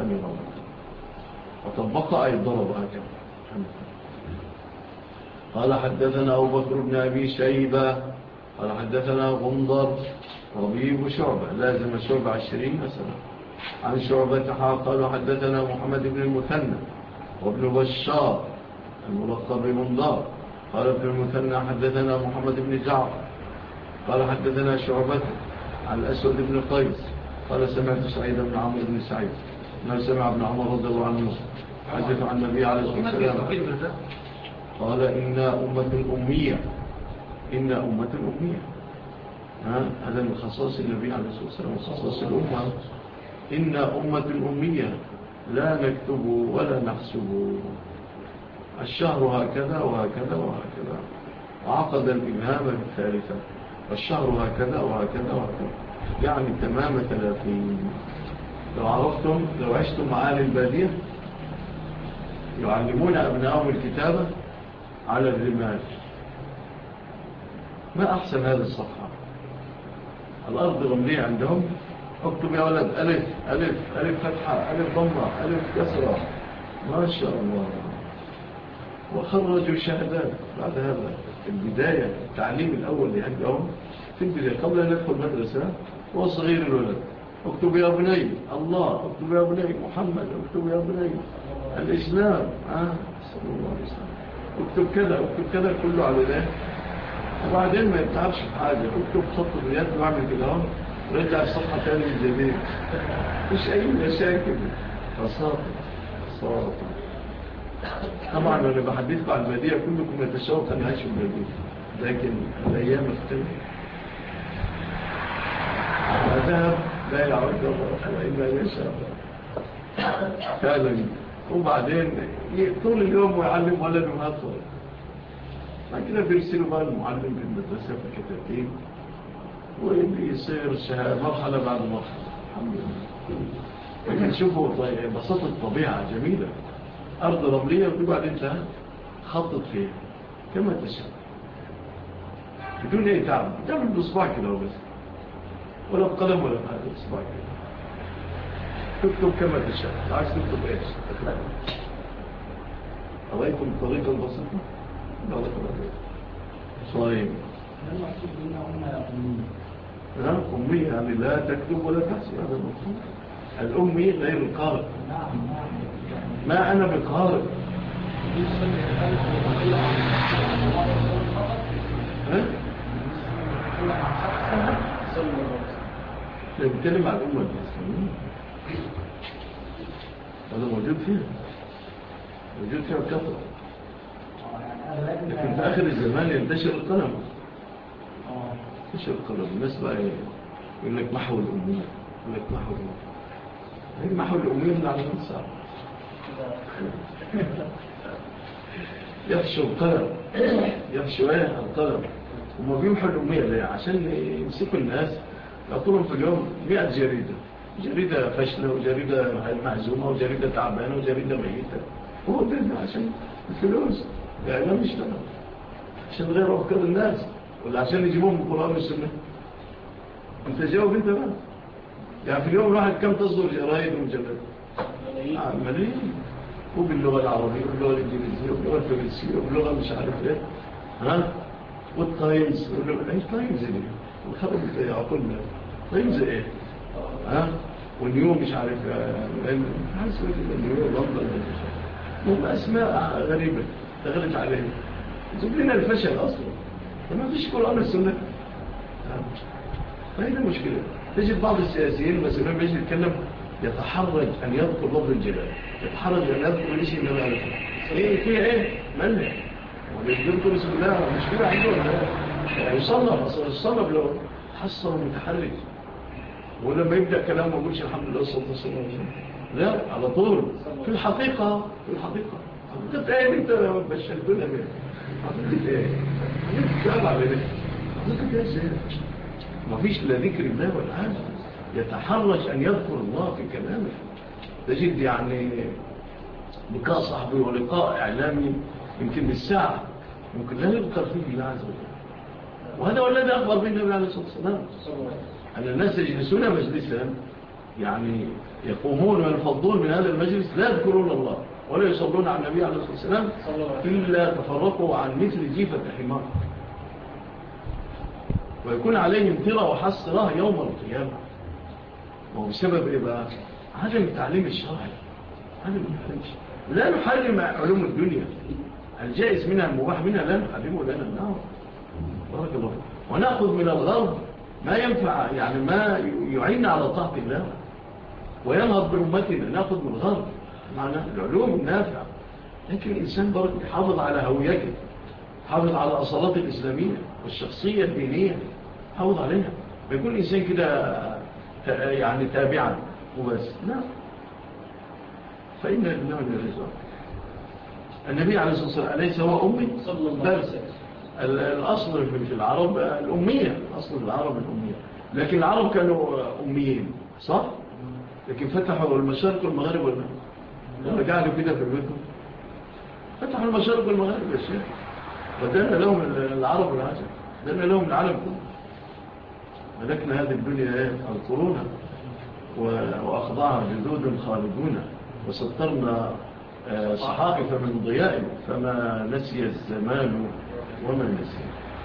وطبق أي ضرب هكذا. قال حدثنا أبو بكر بن أبي شيبة قال حدثنا غندر ربيب شعبة لازم شعبة 20 سنة عن شعبة قال حدثنا محمد بن المثنى وابن بشار الملقب بمنظار قال ابن المثنى حدثنا محمد بن جعفر قال حدثنا شعبة عن الأسود بن قيس قال سمعت سعيد بن عمرو بن سعيد ما سمع ابن عمر رضي الله عنه حدث عن النبي عليه الصلاة والسلام قال إنا أمة أمية هذا من خصائص النبي عليه الصلاة والسلام وخصائص الأمة. إنا أمة أمية لا نكتب ولا نحسب الشهر هكذا وهكذا وهكذا وعقد الإبهام بالثالثة والشهر هكذا وهكذا وهكذا يعني تمام 30. لو عشتم معاني البادية يعلمون أبنائهم الكتابة على الرمال. ما أحسن هذه الصفحة الأرض رملية عندهم اكتب يا ولد ألف فتحة ألف ضمة ألف كسرة ما شاء الله. وخرجوا شهادات بعد هذا البداية التعليم الأول عندهم في البداية قبل أن يدخل مدرسة هو صغير الولد اكتب يا بني الله اكتب يا بني محمد اكتب يا بني الإسلام صلى الله عليه وسلم اكتب كذا كله على ذلك. وبعدين ما يتعبش في حاجة اكتب خط الرياض واعمل كده رجع الصفحة تاني من جديد مش أي مشاكل. بساطة طبعا أنا بحديثكم عن البادية كلكم يتشوق أن يعيشوا البادية لكن الأيام مختلفة. ذهب لا يعود الله إلا يشاء فعلا. وبعدين طول اليوم ويعلم ولده هاتفه ما كده بيرسلوا بقى المعلم في المدرسة في الكتاتين ويصير مرحلة بعد مرحلة الحمد لله. لكن شوفوا بساطة الطبيعة جميلة أرض رملية وتبعد أنت خطط فيها كما تشاء بدون أي تعب تعمل بصباعك كده بس ولا بقلم ولا بهذا بصباعك تكتب كما تشاء. عايز تكتب إيش أرأيكم الطريقة البسيطة بارك الله صحيح. أمية يعني لا تكتب ولا تحسب هذا المفهوم. الأمي غير القارئ. ما أنا بقارئ نتكلم عن الأمة الإسلامية هذا موجود فيها كثرة. لكن في آخر الزمان ينتشر القلم الناس بقى يقول لك محو الأمية يقول لك محو الأمية من على الإنسان يفشوا القلم يفشوا القلم. وما بيمحوا الأمية ليه؟ عشان يمسكوا الناس يعطولهم في اليوم 100 جريدة فاشلة وجريدة معزومة وجريدة تعبانة وجريدة ميتة. هو ده عشان الفلوس الإعلام يشتغل عشان غير أفكار الناس ولا عشان يجيبوهم القرآن والسنة. انت جاوب انت بقى يعني في اليوم الواحد كم تصدر جرائد ومجلد ملايين وباللغة العربية وباللغة الإنجليزية وباللغة الفرنسية وباللغة مش عارف ايه والتايمز ايه تايمز دي الخرب يعقلنا تايمز ايه والنيوم مش عارف حاسس النيوم لندن اسماء غريبة دخلت عليهم جيب لنا الفشل اصلا فما فيش قرآن والسنة. فهنا مشكلة. تجد بعض السياسيين مثلا بيجي يتكلم يتحرج أن يذكر لفظ الجلال، يتحرج أن يذكر اسم النبي عليه الصلاة والسلام. إيه فيها إيه؟ مالها؟ ويذكر اسم الله مشكلة عنده ولا يصنف لو حصل متحرج. ولما يبدأ كلامه ما يقولش الحمد لله والصلاة والسلام، لا على طول في الحقيقة حقيقة ايه انت بشرتنا بيه؟ حقيقة ايه؟ حقيقة على ليه؟ حقيقة ايه ازاي؟ ما فيش لا ذكر الله ولا حاجة. يتحرج أن يذكر الله في كلامه. تجد يعني لقاء صحبي ولقاء إعلامي يمكن بالساعة ممكن لا يذكر فيه الله عز وجل. وهذا هو الذي أخبر به النبي عليه الصلاة والسلام أن الناس يجلسون مجلسا يعني يقومون وينفضون من هذا المجلس لا يذكرون الله ولا يصلون على النبي عليه الصلاة والسلام إلا تفرقوا عن مثل جيفة حمار، ويكون عليهم ترى وحسرة يوم القيامة. وهو بسبب إيه بقى؟ عدم التعليم الشرعي. لا نحرم علوم الدنيا، الجائز منها المباح منها لا نحرمه لنا النار. بارك الله. ونأخذ من الغرب ما ينفع يعني ما يعين على طاعة الله وينهض برمتنا. نأخذ من الغرب معنى العلوم النافعة، لكن الإنسان برك يحافظ على هويته، يحافظ على الأصالات الإسلامية والشخصية الدينية، يحافظ عليها. بيكون الإنسان كده يعني تابعا وبس، لا. فإن لله الرزق. النبي عليه الصلاة والسلام أليس هو أمي؟ صلى الله عليه وسلم. الأصل في العرب الأمية، أصل العرب الأمية، لكن العرب كانوا أميين صح؟ لكن فتحوا المشارق والمغارب ولا قاعدوا كده في بيتهم؟ فتحوا المشارق والمغارب يا شيخ، ودانا لهم العرب والعجم، دانا لهم العالم كله. ملكنا هذه الدنيا القرون وأخضعها جدود خالدون، وسطرنا صحائف من ضياء فما نسي الزمان وما نسي.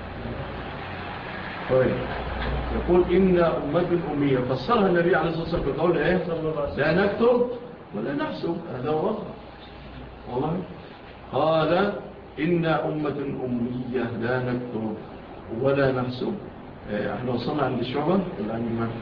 طيب يقول إن أمة أمية، فسرها النبي عليه الصلاة والسلام بقول إيه؟ لا نكتب ولا نحسب. هذا هو والله. قال إن أمة أمية لا نكتب ولا نحسب. احنا وصلنا عند الشعبة ولا عند من؟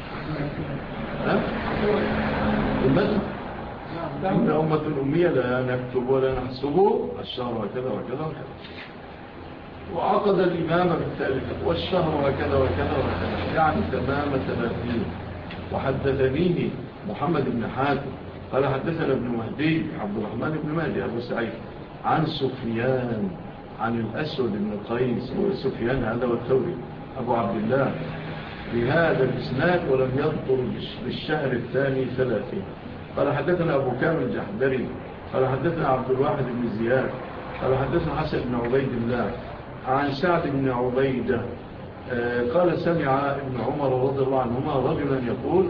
المدن. إن أمة أمية لا نكتب ولا نحسب الشهر وكذا وكذا وكذا، وعقد الإمام بالثالثة والشهر وكذا وكذا وكذا، يعني تمام 30. وحدثنيه محمد بن حاتم قال حدثنا ابن مهدي عبد الرحمن بن مهدي أبو سعيد عن سفيان عن الأسود بن قيس. وسفيان هذا والثوري أبو عبد الله بهذا الإسناد ولم يذكر بالشهر الثاني 30. قال حدثنا أبو كامل الجحدري قال حدثنا عبد الواحد بن زياد قال حدثنا حسن بن عبيد الله عن سعد بن عبيدة قال سمع ابن عمر رضي الله عنهما رجلا يقول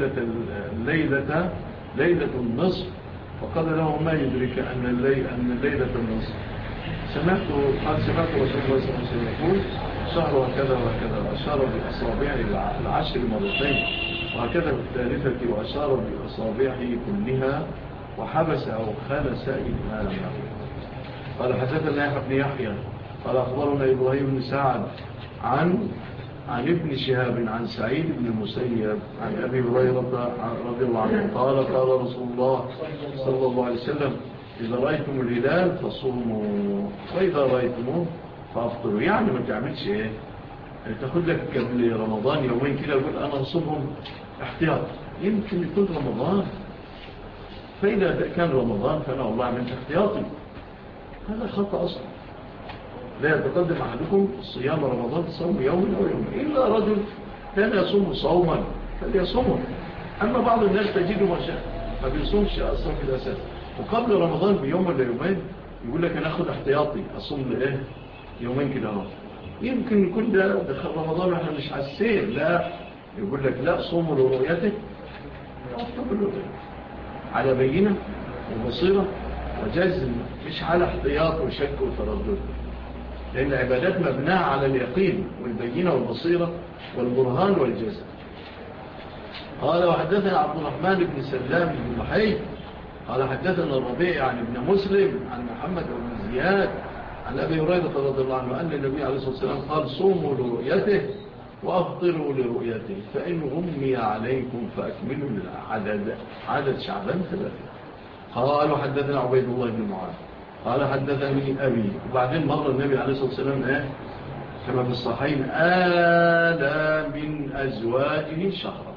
ليلة النصف، فقال له ما يدرك أن الليلة النصف؟ سمعت رسول الله صلى الله عليه وسلم يقول شهر وكذا وكذا، وأشار بأصابعه العشر مرتين، وهكذا بالثالثة وأشار بأصابعه كلها وحبس أو خلس إبهامه. قال حدثنا يحيى بن يحيى قال أخبرنا إبراهيم بن سعد عن ابن شهاب عن سعيد بن المسيب عن أبي هريرة رضي الله عنه قال قال رسول الله صلى الله عليه وسلم إذا رأيتم الهلال فصوموا وإذا رأيتموه فأفطروا. يعني ما تعملش إيه، يعني تاخد لك قبل رمضان يومين كده يقول أنا أصومهم احتياط، يمكن يكون رمضان، فإذا كان رمضان فأنا والله عملت احتياطي. هذا خطأ أصلا. لا يتقدم أحدكم صيام رمضان صوم يوم أو يوم، إلا رجل كان يصوم صوما فليصومه. أما بعض الناس تجده ما شاء ما بيصومش أصلا في الأساس، وقبل رمضان بيوم ولا يومين يقول لك أنا أخذ احتياطي أصوم لإيه يومين كده. يمكن يكون ده دخل رمضان وإحنا مش حاسين، لا يقول لك لا صوموا لرؤيتك على بينة وبصيرة وجزم، مش على احتياط وشك وتردد، لأن العبادات مبناها على اليقين والبينة والبصيرة والبرهان والجزم. قال وحدثنا عبد الرحمن بن سلام بن محي قال حدثنا الربيع عن ابن مسلم عن محمد بن زياد عن أبي هريرة رضي الله عنه أن النبي عليه الصلاة والسلام قال صوموا لرؤيته وأفطروا لرؤيته فإن غمي عليكم فأكملوا عدد شعبان 3. قالوا حدثنا عبيد الله بن معاذ قال حدثني أبي. وبعدين مر النبي عليه الصلاة والسلام كما في الصحيحين آل من أزواجه شهرا.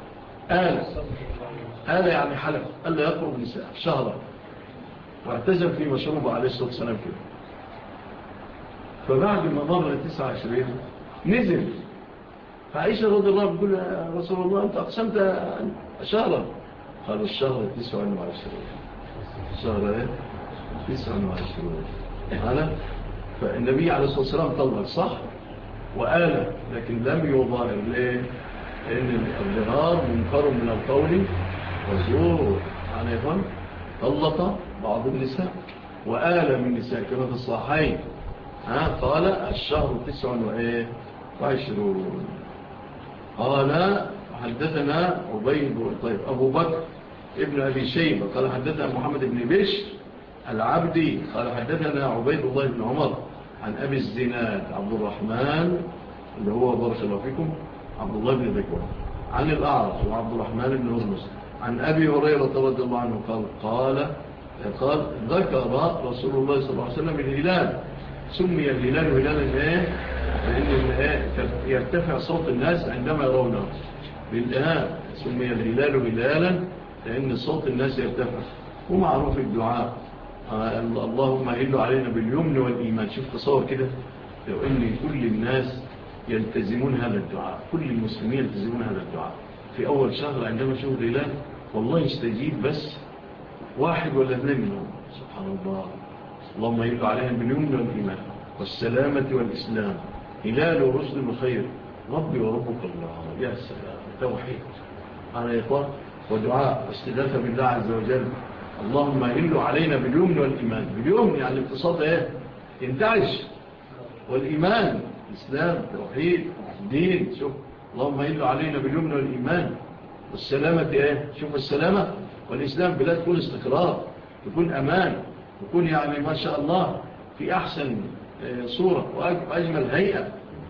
آل يعني حلف ألا يقرب نساء شهرا، واعتزل في مشروبه عليه الصلاة والسلام كده. فبعد ما مر 29 نزل، فعيشة رضي الله عنها بتقول يا رسول الله أنت أقسمت شهرا؟ قالوا الشهر 29. شهر 29. فالنبي عليه الصلاة والسلام طلق صح وآلة، لكن لم يظاهر. ليه؟ لأن الظهار منكر من القول وزور. يعني يقول طلق بعض النساء وآلة من النساء كما في الصحيحين. قال الشهر 29. قال حدثنا أبو بكر ابن أبي شيبة قال حدثنا محمد بن بشر العبدي قال حدثنا عبيد الله بن عمر عن أبي الزناد عبد الرحمن اللي هو بارك الله فيكم عبد الله بن ذكوان عن الأعرج وعبد الرحمن بن هرمز عن أبي هريرة رضي الله عنه قال ذكر رسول الله صلى الله عليه وسلم الهلال. سمي الهلال هلالا لأن يرتفع صوت الناس عندما يرونه بالآن. سمي الهلال هلالا لأن صوت الناس يرتفع. ومعروف الدعاء اللهم إلو علينا باليمن والإيمان. شوف تصور كده لو أن كل الناس يلتزمون هذا الدعاء، كل المسلمين يلتزمون هذا الدعاء في أول شهر عندما شهر الهلال، والله يستجيب بس واحد ولا اثنين منهم. سبحان الله. اللهم إلو علينا باليمن والإيمان والسلامة والإسلام هلال رشد وخير ربي وربك الله. يا سلام توحيد أنا يا إخوان. ودعاء استغاثة بالله عز وجل اللهم إلو علينا باليمن والإيمان. باليمن يعني الاقتصاد ينتعش، والإيمان إسلام توحيد دين. شوف اللهم إلو علينا باليمن والإيمان والسلامة شوف السلامة والإسلام بلاد تكون استقرار، تكون أمان، تكون يعني ما شاء الله في أحسن صورة وأجمل هيئة،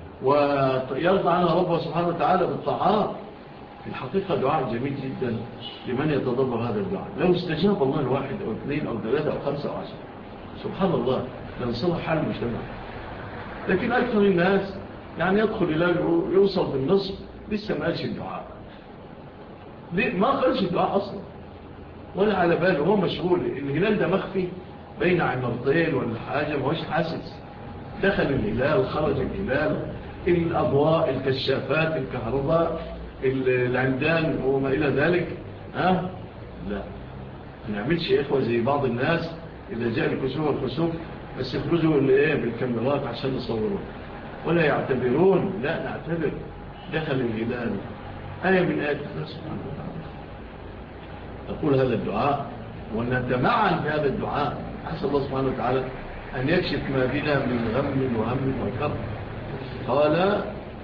ويرضى عنها ربه سبحانه وتعالى بالطاعات. في الحقيقة دعاء جميل جدا لمن يتضبر هذا الدعاء. لو استجاب الله الواحد أو اثنين أو ثلاثة أو 5 أو 10 سبحان الله لنصلح حال المجتمع. لكن أكثر الناس يعني يدخل إلى يوصل بالنصف لسه ما قالش الدعاء. ما قالش الدعاء أصلا ولا على باله، هو مشغول. الهلال ده مخفي بين عمرتين ولا حاجة، ما هوش حاسس. دخل الهلال خرج الهلال، الأضواء الكشافات الكهرباء العمدان وما إلى ذلك. لا ما نعملش يا إخوة زي بعض الناس إذا جاء الكسوف بس يخرجوا بالكاميرات عشان يصورون ولا يعتبرون. لا نعتبر. دخل الهلال آية من آيات الله سبحانه وتعالى. نقول هذا الدعاء ونتمعن بهذا الدعاء. أسأل الله سبحانه وتعالى أن يكشف ما بنا من غم وهم وكرب. قال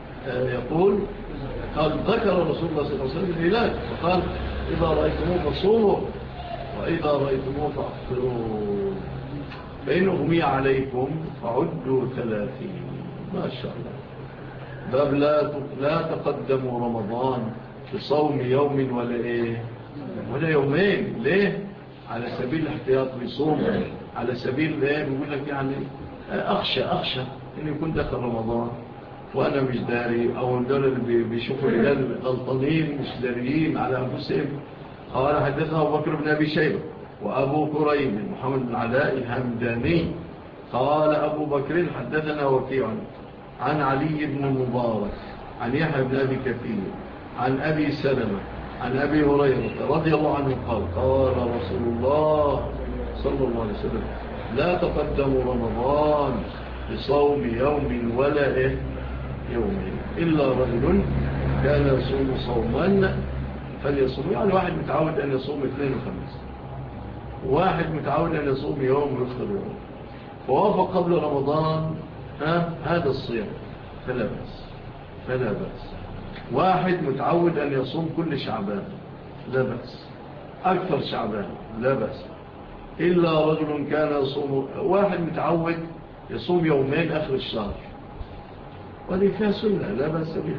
ذكر رسول الله صلى الله عليه وسلم الهلال فقال إذا رأيتموه فصوموا وإذا رأيتموه فأفطروا فإن أغمي عليكم فعدوا 30. ما شاء الله. باب لا تقدموا رمضان بصوم يوم ولا يومين. ليه؟ على سبيل الاحتياط بصوم، على سبيل بيقول لك يعني أخشى إن يكون دخل رمضان وأنا مش داري، أو دول اللي بيشوفوا الهلال غلطانين مش داريين على أنفسهم. قال حدثنا أبو بكر بن أبي شيبة وأبو كريب محمد بن علاء الهمداني قال أبو بكر حدثنا وكيع عن علي بن المبارك عن يحيى بن أبي كثير عن أبي سلمة عن أبي هريرة رضي الله عنه قال رسول الله صلى الله عليه وسلم لا تقدموا رمضان بصوم يوم ولا يومين إلا رجل كان يصوم صوما فليصوم. يعني واحد متعود أن يصوم 2 و5، واحد متعود أن يصوم يوم ويفطر يوم، ووافق قبل رمضان هذا الصيام فلا بأس. واحد متعود أن يصوم كل شعبان لا بأس، أكثر شعبان لا بأس. إلا رجل كان يصوم. واحد متعود يصوم يومين آخر الشهر، وهذه فيها سنة لا بأس بها.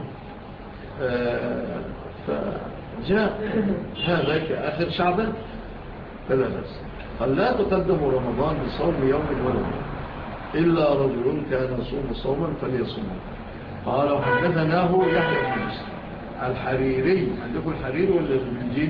فجاء هذا كآخر شعبان فلا بأس. قال لا تقدم رمضان بصوم يوم ولا إلا رجل كان يصوم صوما فليصومه. قال وحدثناه يحيى بن مسلم الحريري. عندكم الحريري ولا الإنجيل؟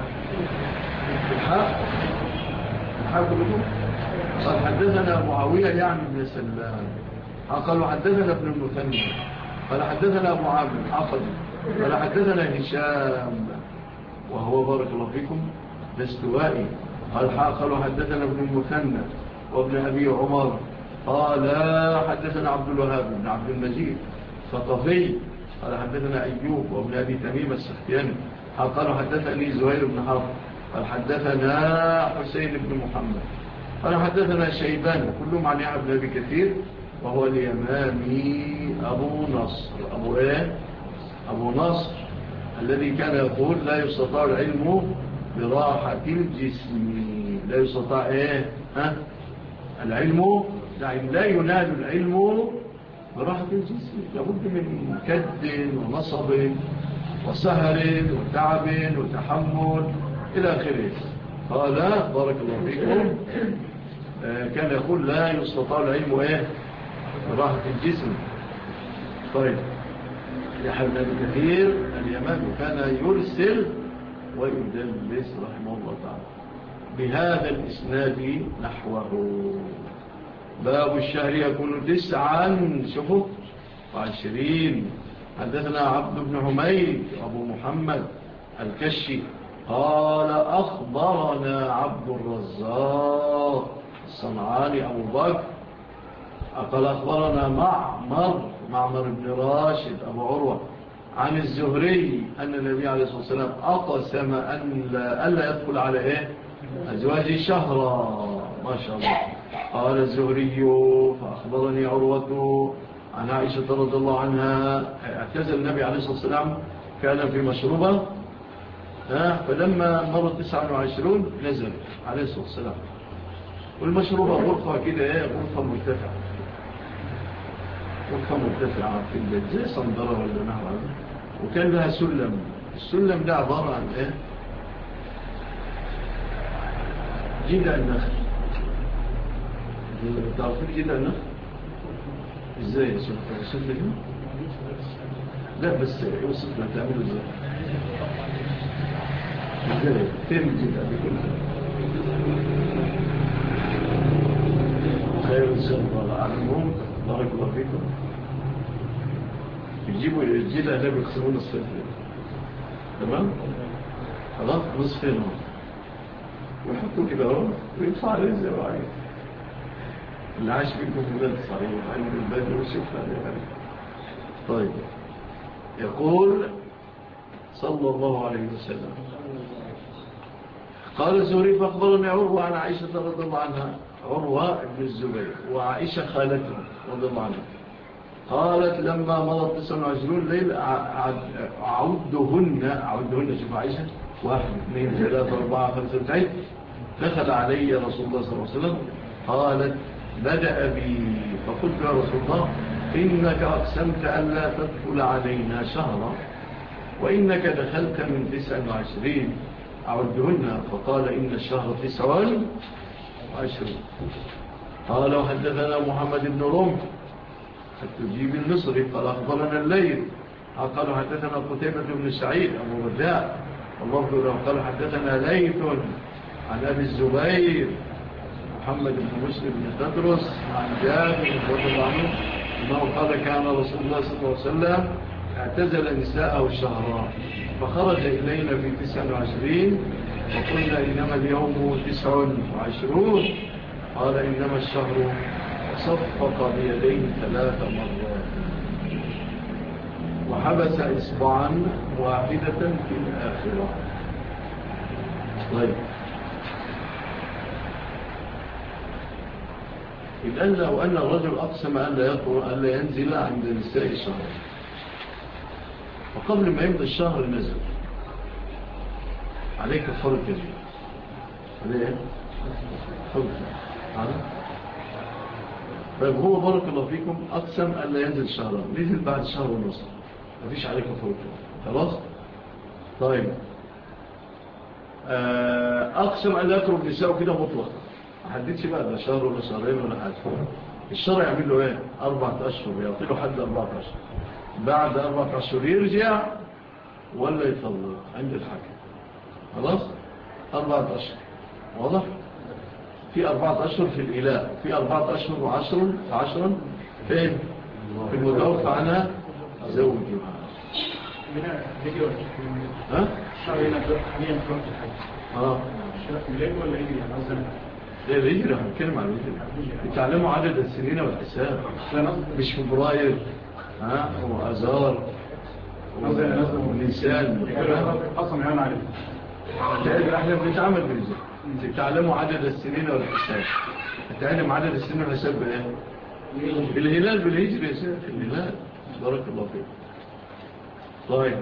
الحق لكم. قال حدثنا معاوية يعني بن سلام. قال حدثنا ابن المثنى قال حدثنا أبو عامر عقدي قال حدثنا هشام وهو بارك الله فيكم باستوائي. قالوا حدثنا ابن المثنى وابن أبي عمر قال حدثنا عبد الوهاب بن عبد المجيد ثقفي قال حدثنا أيوب وابن أبي تميم السختياني قالوا حدثني زهير بن حرب قال حدثنا حسين بن محمد قال حدثنا شيبان كلهم عن يحيى بن أبي كثير وهو اليمامي أبو نصر. أبو نصر الذي كان يقول لا يستطاع العلم براحة الجسم. لا يستطاع العلم لا ينال العلم براحة الجسم، لابد من كد ونصب وسهر وتعب وتحمل إلى آخره. قال بارك الله فيكم كان يقول لا يستطاع العلم براحة الجسم. طيب يحيى بن أبي كثير اليمامي كان يرسل ويدلس رحمه الله تعالى بهذا الإسناد نحوه. باب الشهر يكون 29. حدثنا عبد بن حميد أبو محمد الكشي قال أخبرنا عبد الرزاق الصنعاني أبو بكر قال أخبرنا معمر بن راشد أبو عروة عن الزهري أن النبي عليه الصلاة والسلام أقسم ألا يدخل على أزواج شهرا. ما شاء الله. قال الزهري فأخبرني عروة عن عائشة رضي الله عنها اعتزل النبي عليه الصلاة والسلام كان في مشروبة فلما مر 29 نزل عليه الصلاة والسلام والمشروبة غرفة كده غرفة مرتفعة في البيت زي صندرة ولا نحو هذا وكان لها سلم. السلم ده عبارة عن جدع النخل. تعرفين جدع النخل ازاي يا سلطة؟ لا بس يوصف لها تعمله ازاي فين الجدع بكل خير السلطة علمهم بارك الله فيكم. يجيبوا الجدع ده بيقسمون الصفين تمام خلاص نصفين ويحطوا كده اهو ويدفع عليه زي ما عايز. اللي عاش فيكم في بلد صحيح علم البلد وشوف عليه. طيب يقول صلى الله عليه وسلم قال الزهري فأخبرني عروة عن عائشة رضي الله عنها عروة بن الزبير وعائشة خالته رضي الله عنها قالت لما مضت 29 ليل أعدهن شوف عائشة 1 2 3 4 5 6 دخل علي رسول الله صلى الله عليه وسلم قالت بدأ بي فقلت يا رسول الله إنك أقسمت أن لا تدخل علينا شهرا وإنك دخلت من 29 أعدهن فقال إن الشهر 29. قال وحدثنا محمد بن رمح التجيب المصري قال أخبرنا الليل قال حدثنا قتيبة بن سعيد أبو رداء الله قال حدثنا ليث عن أبي الزبير محمد بن مسلم بن تدرس عن جابر رضي الله عنه أنه قال كان رسول الله صلى الله عليه وسلم اعتزل نساءه الشهران فخرج إلينا في 29 وقلنا إنما اليوم 29 قال إنما الشهر صفق بيديه 3 مرات وحبس إصبعا واحدة في الآخرة. طيب الآن لو أن الرجل أقسم أن لا ينزل عند نساء الشهر وقبل ما يمضي الشهر نزل عليك كفارة يمين عليه فرق طيب هو بارك الله فيكم أقسم ألا ينزل شهرا، نزل بعد شهر ونصف، مفيش عليك فوق خلاص. طيب أقسم ألا يقرب نساء كده مطلق، ما حددش بقى ده شهر ولا شهرين ولا حاجة. الشرع يعمل له ايه؟ 4 أشهر، يعطي له حد 4 أشهر. بعد 4 أشهر يرجع ولا يطلق عند الحاكم. خلاص 4 أشهر واضح. في 4 أشهر في الإله، في 4 أشهر وعشرا فين؟ في المتوفى عنها زوجها. ها؟ ميلاد ولا ايه يعني؟ لا الهجرة، هنتكلم عن الهجرة. يتعلموا عدد السنين والحساب، مش فبراير وأزار ونيسان. قسم يعني عليه. لا احنا بنتعامل بالهجرة. يتعلموا عدد السنين والحساب. يتعلم عدد السنين والحساب بايه؟ بالهلال، بالهجرة يا سيدي، الهلال. بارك الله فيك. طيب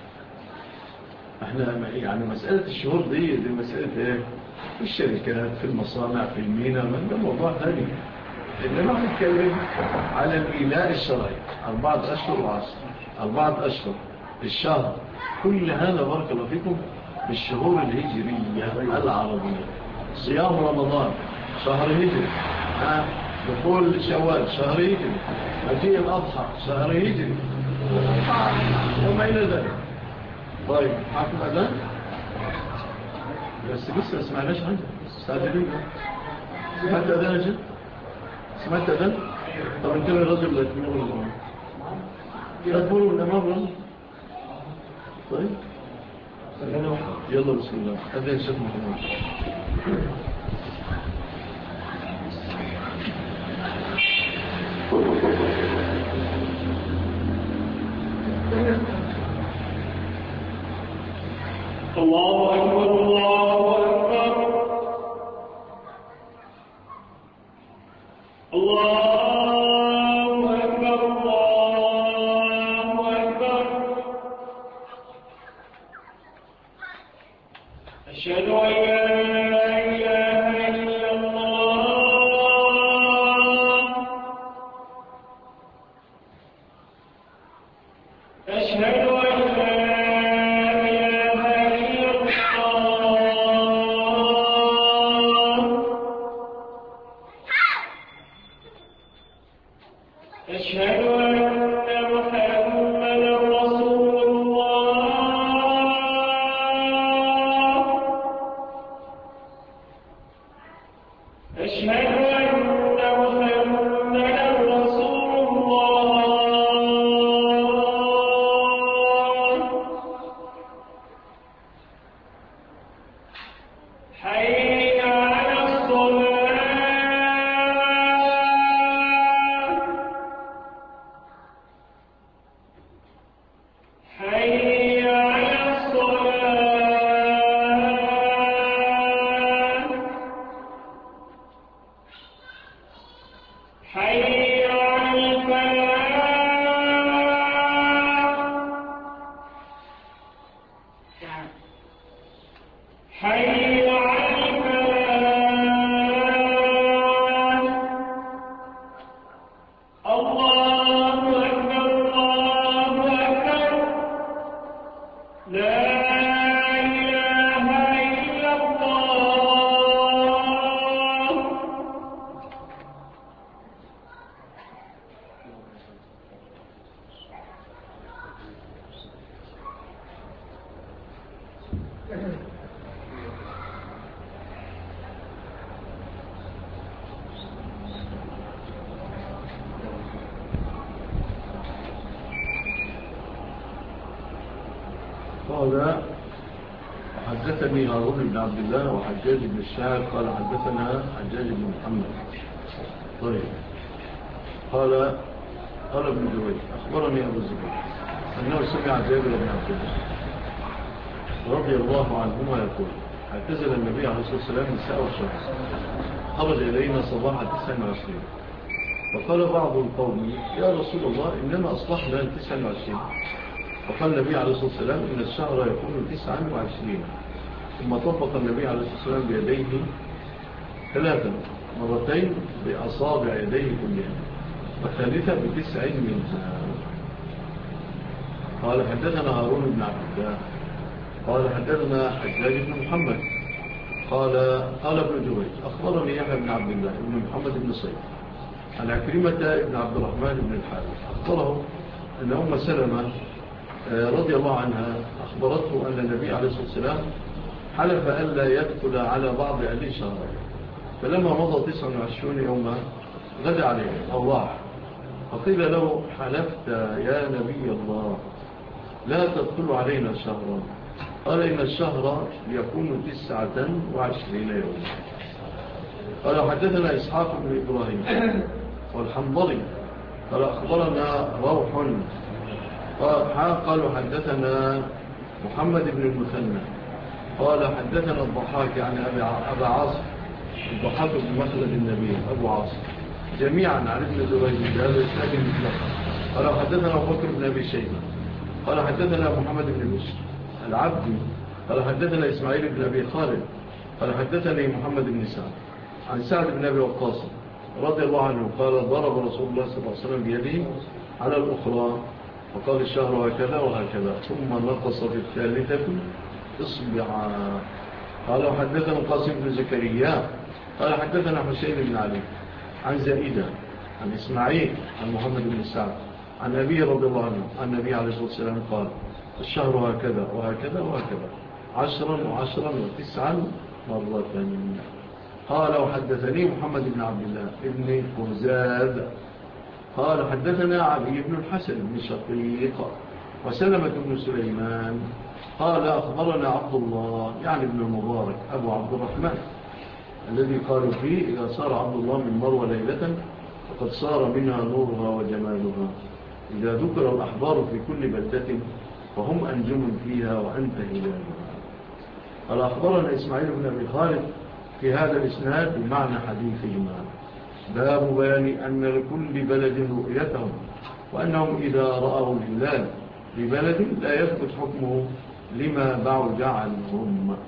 احنا يعني مسألة الشهور دي مسألة ايه؟ في الشركات، في المصانع، في المينا، ده موضوع ثاني. إنما نتكلم على الإيلاء الشرعي 4 أشهر وعشر، 4 أشهر الشهر، كل هذا بارك الله فيكم بالشهور الهجرية العربية. صيام رمضان شهر هجري، دخول شوال شهر هجري، مجيء الأضحى شهر هجري، وما إلى ذلك. طيب حاكم أذان بس لسه سمعناش حاجة. استعجلين. سمعت أذان يا شيخ؟ سمعت أذان؟ طب انتبه الرجل لا يتمر الأمام، لا تمر الأمام. طيب يلا بسم الله. أذان شيخ محمد. الله أكبر الله أكبر الله أكبر الله أكبر. أشهد أن لا إله إلا الله. أشهد أن أشهد أن محمدا رسول الله. أشهد أن محمدا رسول الله. حي على الصلاة. حي على الصلاة. حي على الفلاح. حي على الفلاح. الله أكبر الله أكبر. لا إله إلا الله. قال حدثني هارون بن عبد الله وحجاج بن الشاعر قال حدثنا حجاج بن محمد. طيب قال ابن جويد أخبرني أبو الزبير أنه سمع جابر بن عبد الله رضي الله عنهما يقول اعتزل النبي عليه الصلاة والسلام نساء والشمس، خرج إلينا صباح 29، فقال بعض القوم يا رسول الله إنما أصلحنا 29. فقال النبي عليه الصلاة والسلام إن الشهر يكون 29. ثم طبق النبي عليه الصلاة والسلام بيديه 3 مرتين بأصابع يديه كلها، والثالثة ب9 منها. قال حدثنا هارون بن عبد الله قال حدثنا حجاج بن محمد قال ابن جريج أخبرني يحيى بن عبد الله بن محمد بن صيد عن عكرمة بن عبد الرحمن بن الحارث أخبره أن أم سلمة رضي الله عنها أخبرته أن النبي عليه الصلاة والسلام حلف ألا يدخل على بعض أهل شهر، فلما مضى 29 يوما غدا عليه أو راح، فقيل له حلفت يا نبي الله لا تدخل علينا شهرا؟ قال إن الشهر يكون 29 يوما. قال حدثنا إسحاق بن إبراهيم والحنظلي قال أخبرنا روح قالوا حدثنا محمد بن المثنى قال حدثنا الضحاك يعني أبا عاصم الضحاك بن مخلد النبي أبو عاصم جميعا عن ابن جريج بهذا الإسناد المطلق. قال حدثنا أبو بكر بن أبي شيبة قال حدثنا محمد بن بشر العبدي قال حدثنا إسماعيل بن أبي خالد قال حدثني محمد بن سعد عن سعد بن أبي وقاص رضي الله عنه قال ضرب رسول الله صلى الله عليه وسلم بيده على الأخرى وقال الشهر هكذا وهكذا ثم نقص في الثالثة إصبعا. قال حدثنا قاسم بن زكريا قال حدثنا حسين بن علي عن زائدة عن إسماعيل عن محمد بن سعد عن أبي رضي الله عنه عن النبي عليه الصلاة والسلام قال الشهر هكذا وهكذا وهكذا 10 و10 و9 مرة. قال وحدثني محمد بن عبد الله ابن قرزاد قال حدثنا علي بن الحسن بن شقيق وسلمة بن سليمان قال أخبرنا عبد الله يعني ابن المبارك أبو عبد الرحمن الذي قالوا فيه إذا صار عبد الله من مروى ليلة فقد صار منها نورها وجمالها، إذا ذكر الأحبار في كل بلدة فهم أنجم فيها وأنت هلالها. قال أخبرنا إسماعيل بن أبي خالد في هذا الإسناد بمعنى حديثهما باب بيان أن لكل بلد رؤيتهم وأنهم إذا رأوا الهلال ببلد لا يثبت حكمه لما بعد عنهم.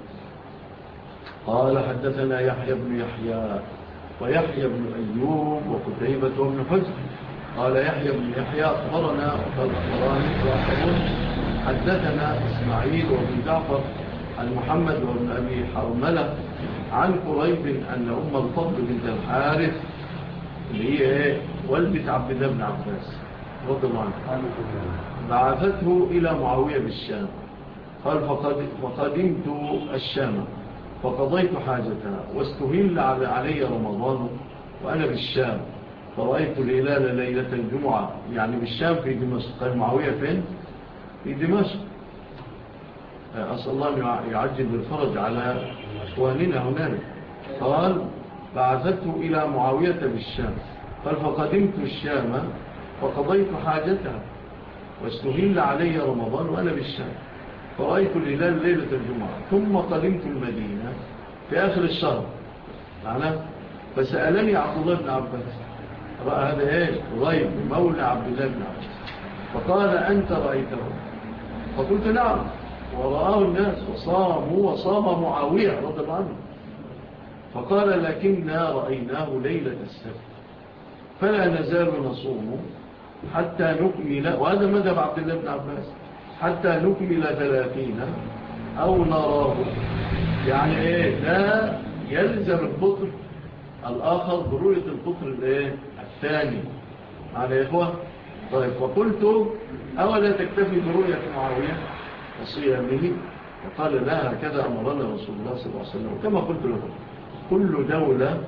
قال حدثنا يحيى بن يحيى ويحيى بن أيوب وقتيبة وابن حزم قال يحيى بن يحيى أخبرنا وقال أخبراني وأخبرون حدثنا إسماعيل وابن جعفر عن محمد وابن أبي حرملة عن قريب أن أم الفضل بنت الحارث اللي هي والدة عبد الله بن عباس رضي الله عنه بعثته إلى معاوية بالشام. قال فقدمت الشام فقضيت حاجتها واستهل علي رمضان وأنا بالشام فرأيت الهلال ليلة الجمعة يعني بالشام في دمشق. قال معاوية فين؟ في دمشق. أسأل الله أن يعجل بالفرج على أخواننا هنالك. قال بعثته إلى معاوية بالشام. قال فقدمت الشام فقضيت حاجتها واستهل علي رمضان وأنا بالشام فرأيت الهلال ليلة الجمعة ثم قدمت المدينة في آخر الشهر معنا فسألني عبد الله بن عباس رأى هذا إيه غيب مولى عبد الله بن عباس فقال أنت رأيته؟ فقلت نعم ورآه الناس وصام معاوية رضي الله عنه. فقال لكننا رأيناه ليلة السبت فلا نزال نصوم حتى نكمل وهذا مذهب عبد الله بن عباس حتى نكمل 30 أو نراه يعني إيه لا يلزم الفطر الآخر برؤية الفطر الثاني على إخوة. طيب فقلت أولا تكتفي برؤية معاوية وصيامه وقال لا هكذا أمرنا رسول الله صلى الله عليه وسلم. كما قلت لكم كل دولة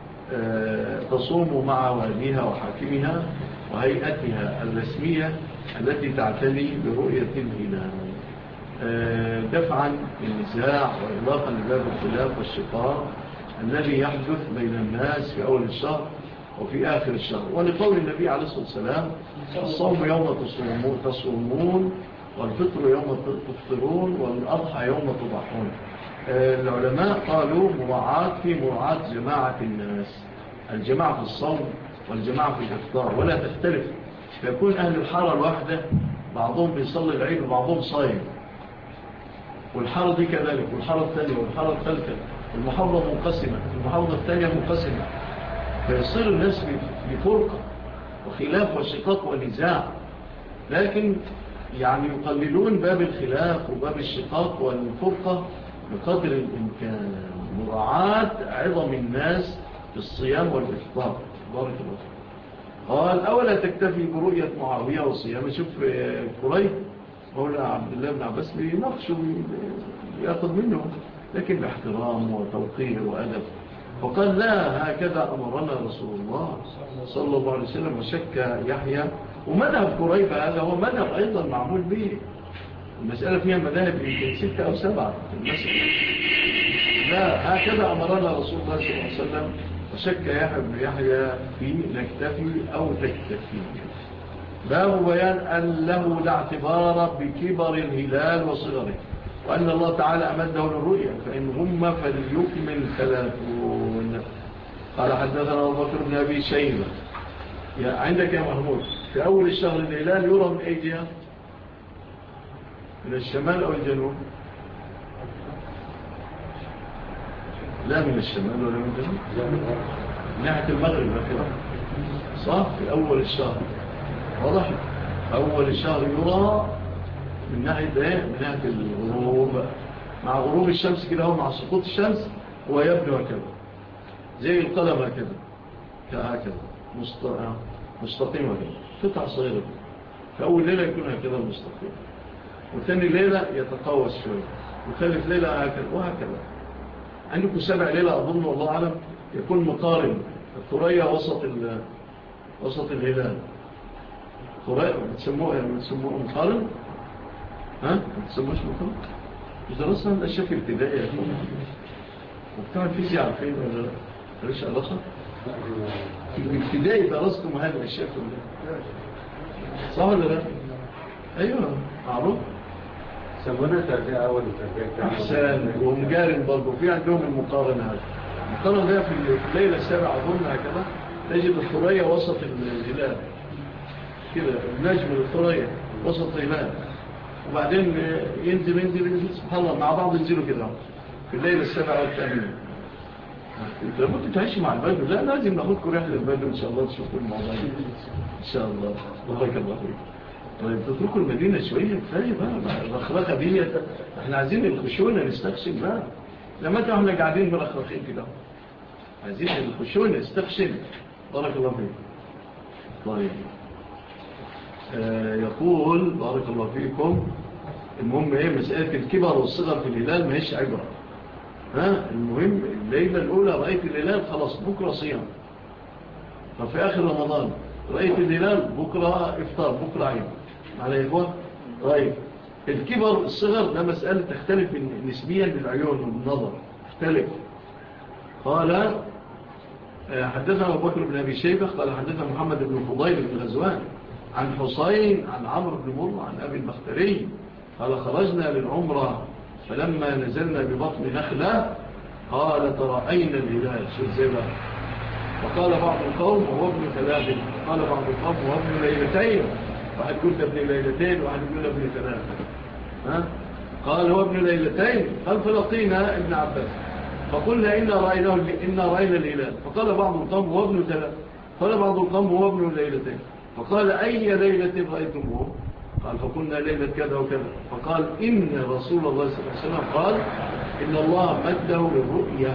تصوم مع واليها وحاكمها وهيئتها الرسمية التي تعتني برؤية الهلال دفعا للنزاع وإغلاقا لباب الخلاف والشقاق الذي يحدث بين الناس في أول الشهر وفي آخر الشهر. ولقول النبي عليه الصلاة والسلام الصوم يوم تصومون والفطر يوم تفطرون والأضحى يوم تضحون. العلماء قالوا مراعاة جماعة الناس الجماعة في الصوم والجماعة في الإفطار ولا تختلف فيكون أهل الحارة الواحدة بعضهم بيصلي العيد وبعضهم صايم والحارة دي كذلك والحارة الثانية والحارة الثالثة المحافظة منقسمة المحافظة الثانية منقسمة فيصير الناس بفرقة وخلاف وشقاق ونزاع، لكن يعني يقللون باب الخلاف وباب الشقاق والفرقة بقدر الإمكان، مراعاة عظم الناس في الصيام والإفطار. بارك الله. قال أولا تكتفي برؤية معاوية وصيام. شوف قريب مولى عبد الله بن عباس بيناقشه ويأخذ منه، لكن باحترام وتوقير وأدب. وقال لا، هكذا أمرنا رسول الله صلى الله عليه وسلم. وشك يحيى، ومذهب قريب هذا هو مذهب أيضا معمول به. المسألة فيها مذاهب يمكن 6 أو 7 في المسألة. لا، هكذا أمرنا رسول الله صلى الله عليه وسلم. وشك يحيى في نكتفي أو تكتفي. باب بيان أن له لا اعتبار بكبر الهلال وصغره، وأن الله تعالى أمده للرؤية، فإن هم فليكمل 30. قال حدثنا أبو بكر بن أبي شيبة. عندك يا محمود في أول الشهر الهلال يرى من أي جهة؟ من الشمال أو الجنوب؟ لا من الشمال ولا من الجنوب، من ناحية المغرب أخيرا، صح؟ في أول الشهر واضح؟ أول الشهر يرى من ناحية إيه؟ من ناحية الغروب، مع غروب الشمس كده، هو مع سقوط الشمس هو يبدو هكذا زي القلم هكذا، كهكذا مستقيم هكذا، قطع صغيرة. فأول ليلة يكون هكذا مستقيم، وثاني ليلة يتقوس شوية، وثالث ليلة هكذا وهكذا. عندكم 7 ليلة أظن والله أعلم يكون مقارن. الثريا وسط الهلال، ثريا بتسموه مقارن؟ ها؟ ما بتسموش مقارن؟ مش درسنا الأشياء في الابتدائي يا أخوان، وبتاع الفيزياء عارفين ولا لا؟ ماليش علاقة؟ في الابتدائي درستم هذه الأشياء كلها، صح ولا لا؟ أيوة معروف. سمونا تربية أول وتربية أحسن. ومقارن برضو في عندهم المقارنة هذا. المقارنة ده في الليلة 7 أظن هكذا تجد الثريا وسط الهلال كده، النجم الثريا وسط الهلال، وبعدين ينزل سبحان الله مع بعض ينزلوا كده في الليلة 7 والثامنة. انت لابد تعيش مع البدو. لا، لازم ناخدكم رحلة البدو إن شاء الله تشوفوا الموضوع إن شاء الله. بارك الله فيك. طيب تتركوا المدينة شوية كفاية بقى الرخرخة دي. احنا عايزين الخشونة نستخشن بقى، لما احنا قاعدين برخرخين كده، عايزين الخشونة نستخشن. بارك الله فيك. طيب يقول بارك الله فيكم. المهم ايه مسألة الكبر والصغر في الهلال ما هيش عبرة. المهم الليلة الأولى رأيت الهلال خلاص بكرة صيام، ففي آخر رمضان رأيت الهلال بكرة إفطار، بكرة عيد على إخوة. طيب الكبر الصغر ده مسألة تختلف نسبيا بالعيون والنظر، تختلف. قال حدثنا أبو بكر بن أبي شيبة قال حدثنا محمد بن فضيل بن غزوان عن حسين عن عمرو بن مر عن أبي البختري قال خرجنا للعمرة فلما نزلنا ببطن نخلة قال ترأينا الهلال. شو زي بقى؟ وقال بعض القوم هو ابن 3، قال بعض القوم هو ابن ليلتين، واحد يقول ابن ليلتين وواحد يقول ابن 3. قال هو ابن ليلتين. قال فلقينا ابن عباس فقلنا إنا رأينا الهلال. فقال بعض القوم هو ابن 3، قال بعض القوم هو ابن ليلتين. فقال أي ليلة رأيتموه؟ قال فقلنا ليلة كذا وكذا. فقال إن رسول الله صلى الله عليه وسلم قال إن الله مده للرؤية.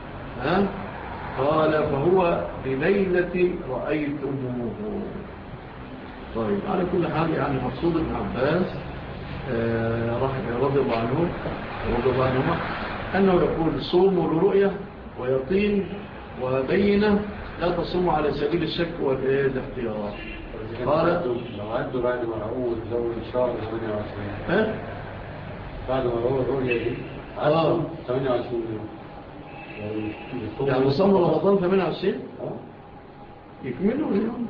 قال فهو بليلة رأيتموه. طيب على كل حال يعني مقصود ابن عباس رضي الله عنهما أنه يقول صوموا لرؤية ويقين وبينة، لا تصوموا على سبيل الشك والاحتيار. قال لو عدوا بعد ما رأوه زود شهر 28 بعد ما رأوه الرؤية دي عدوا 28 يوم، يعني صوموا رمضان 28 يكملوا اليوم.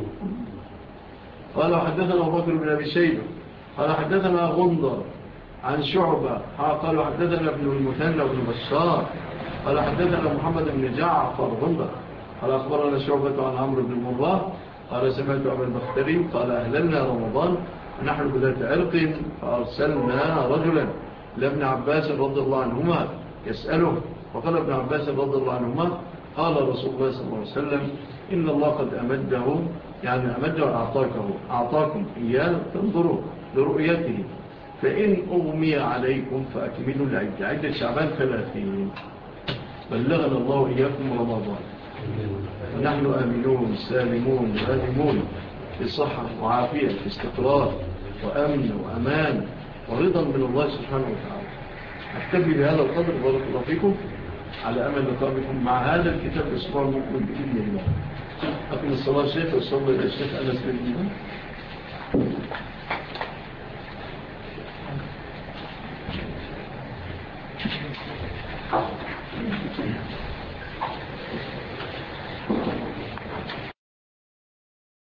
قال حدثنا أبو بكر بن أبي شيبة قال حدثنا غندر عن شعبة قال حدثنا ابن المثنى وابن بشار قال حدثنا محمد بن جعفر غندر قال أخبرنا شعبة عن عمرو بن مرة قال سمعت أبا البختري قال أهللنا رمضان نحن بذات عرق فأرسلنا رجلا لابن عباس رضي الله عنهما يسأله. وقال ابن عباس رضي الله عنهما قال رسول الله صلى الله عليه وسلم إن الله قد أمده، يعني أمده أعطاكم إياه تنظروا لرؤيته، فإن أغمي عليكم فأكملوا العدة، عدة شعبان 30. بلغنا الله إياكم رمضان ونحن آمنون سالمون غانمون في صحة وعافية، في استقرار وأمن وأمان ورضا من الله سبحانه وتعالى. أكتفي بهذا القدر، بارك الله فيكم، على أمل لقائكم مع هذا الكتاب الأسبوع المقبل بإذن الله. أقم الصلاة شيخ وصلى إلى الشيخ أنس بن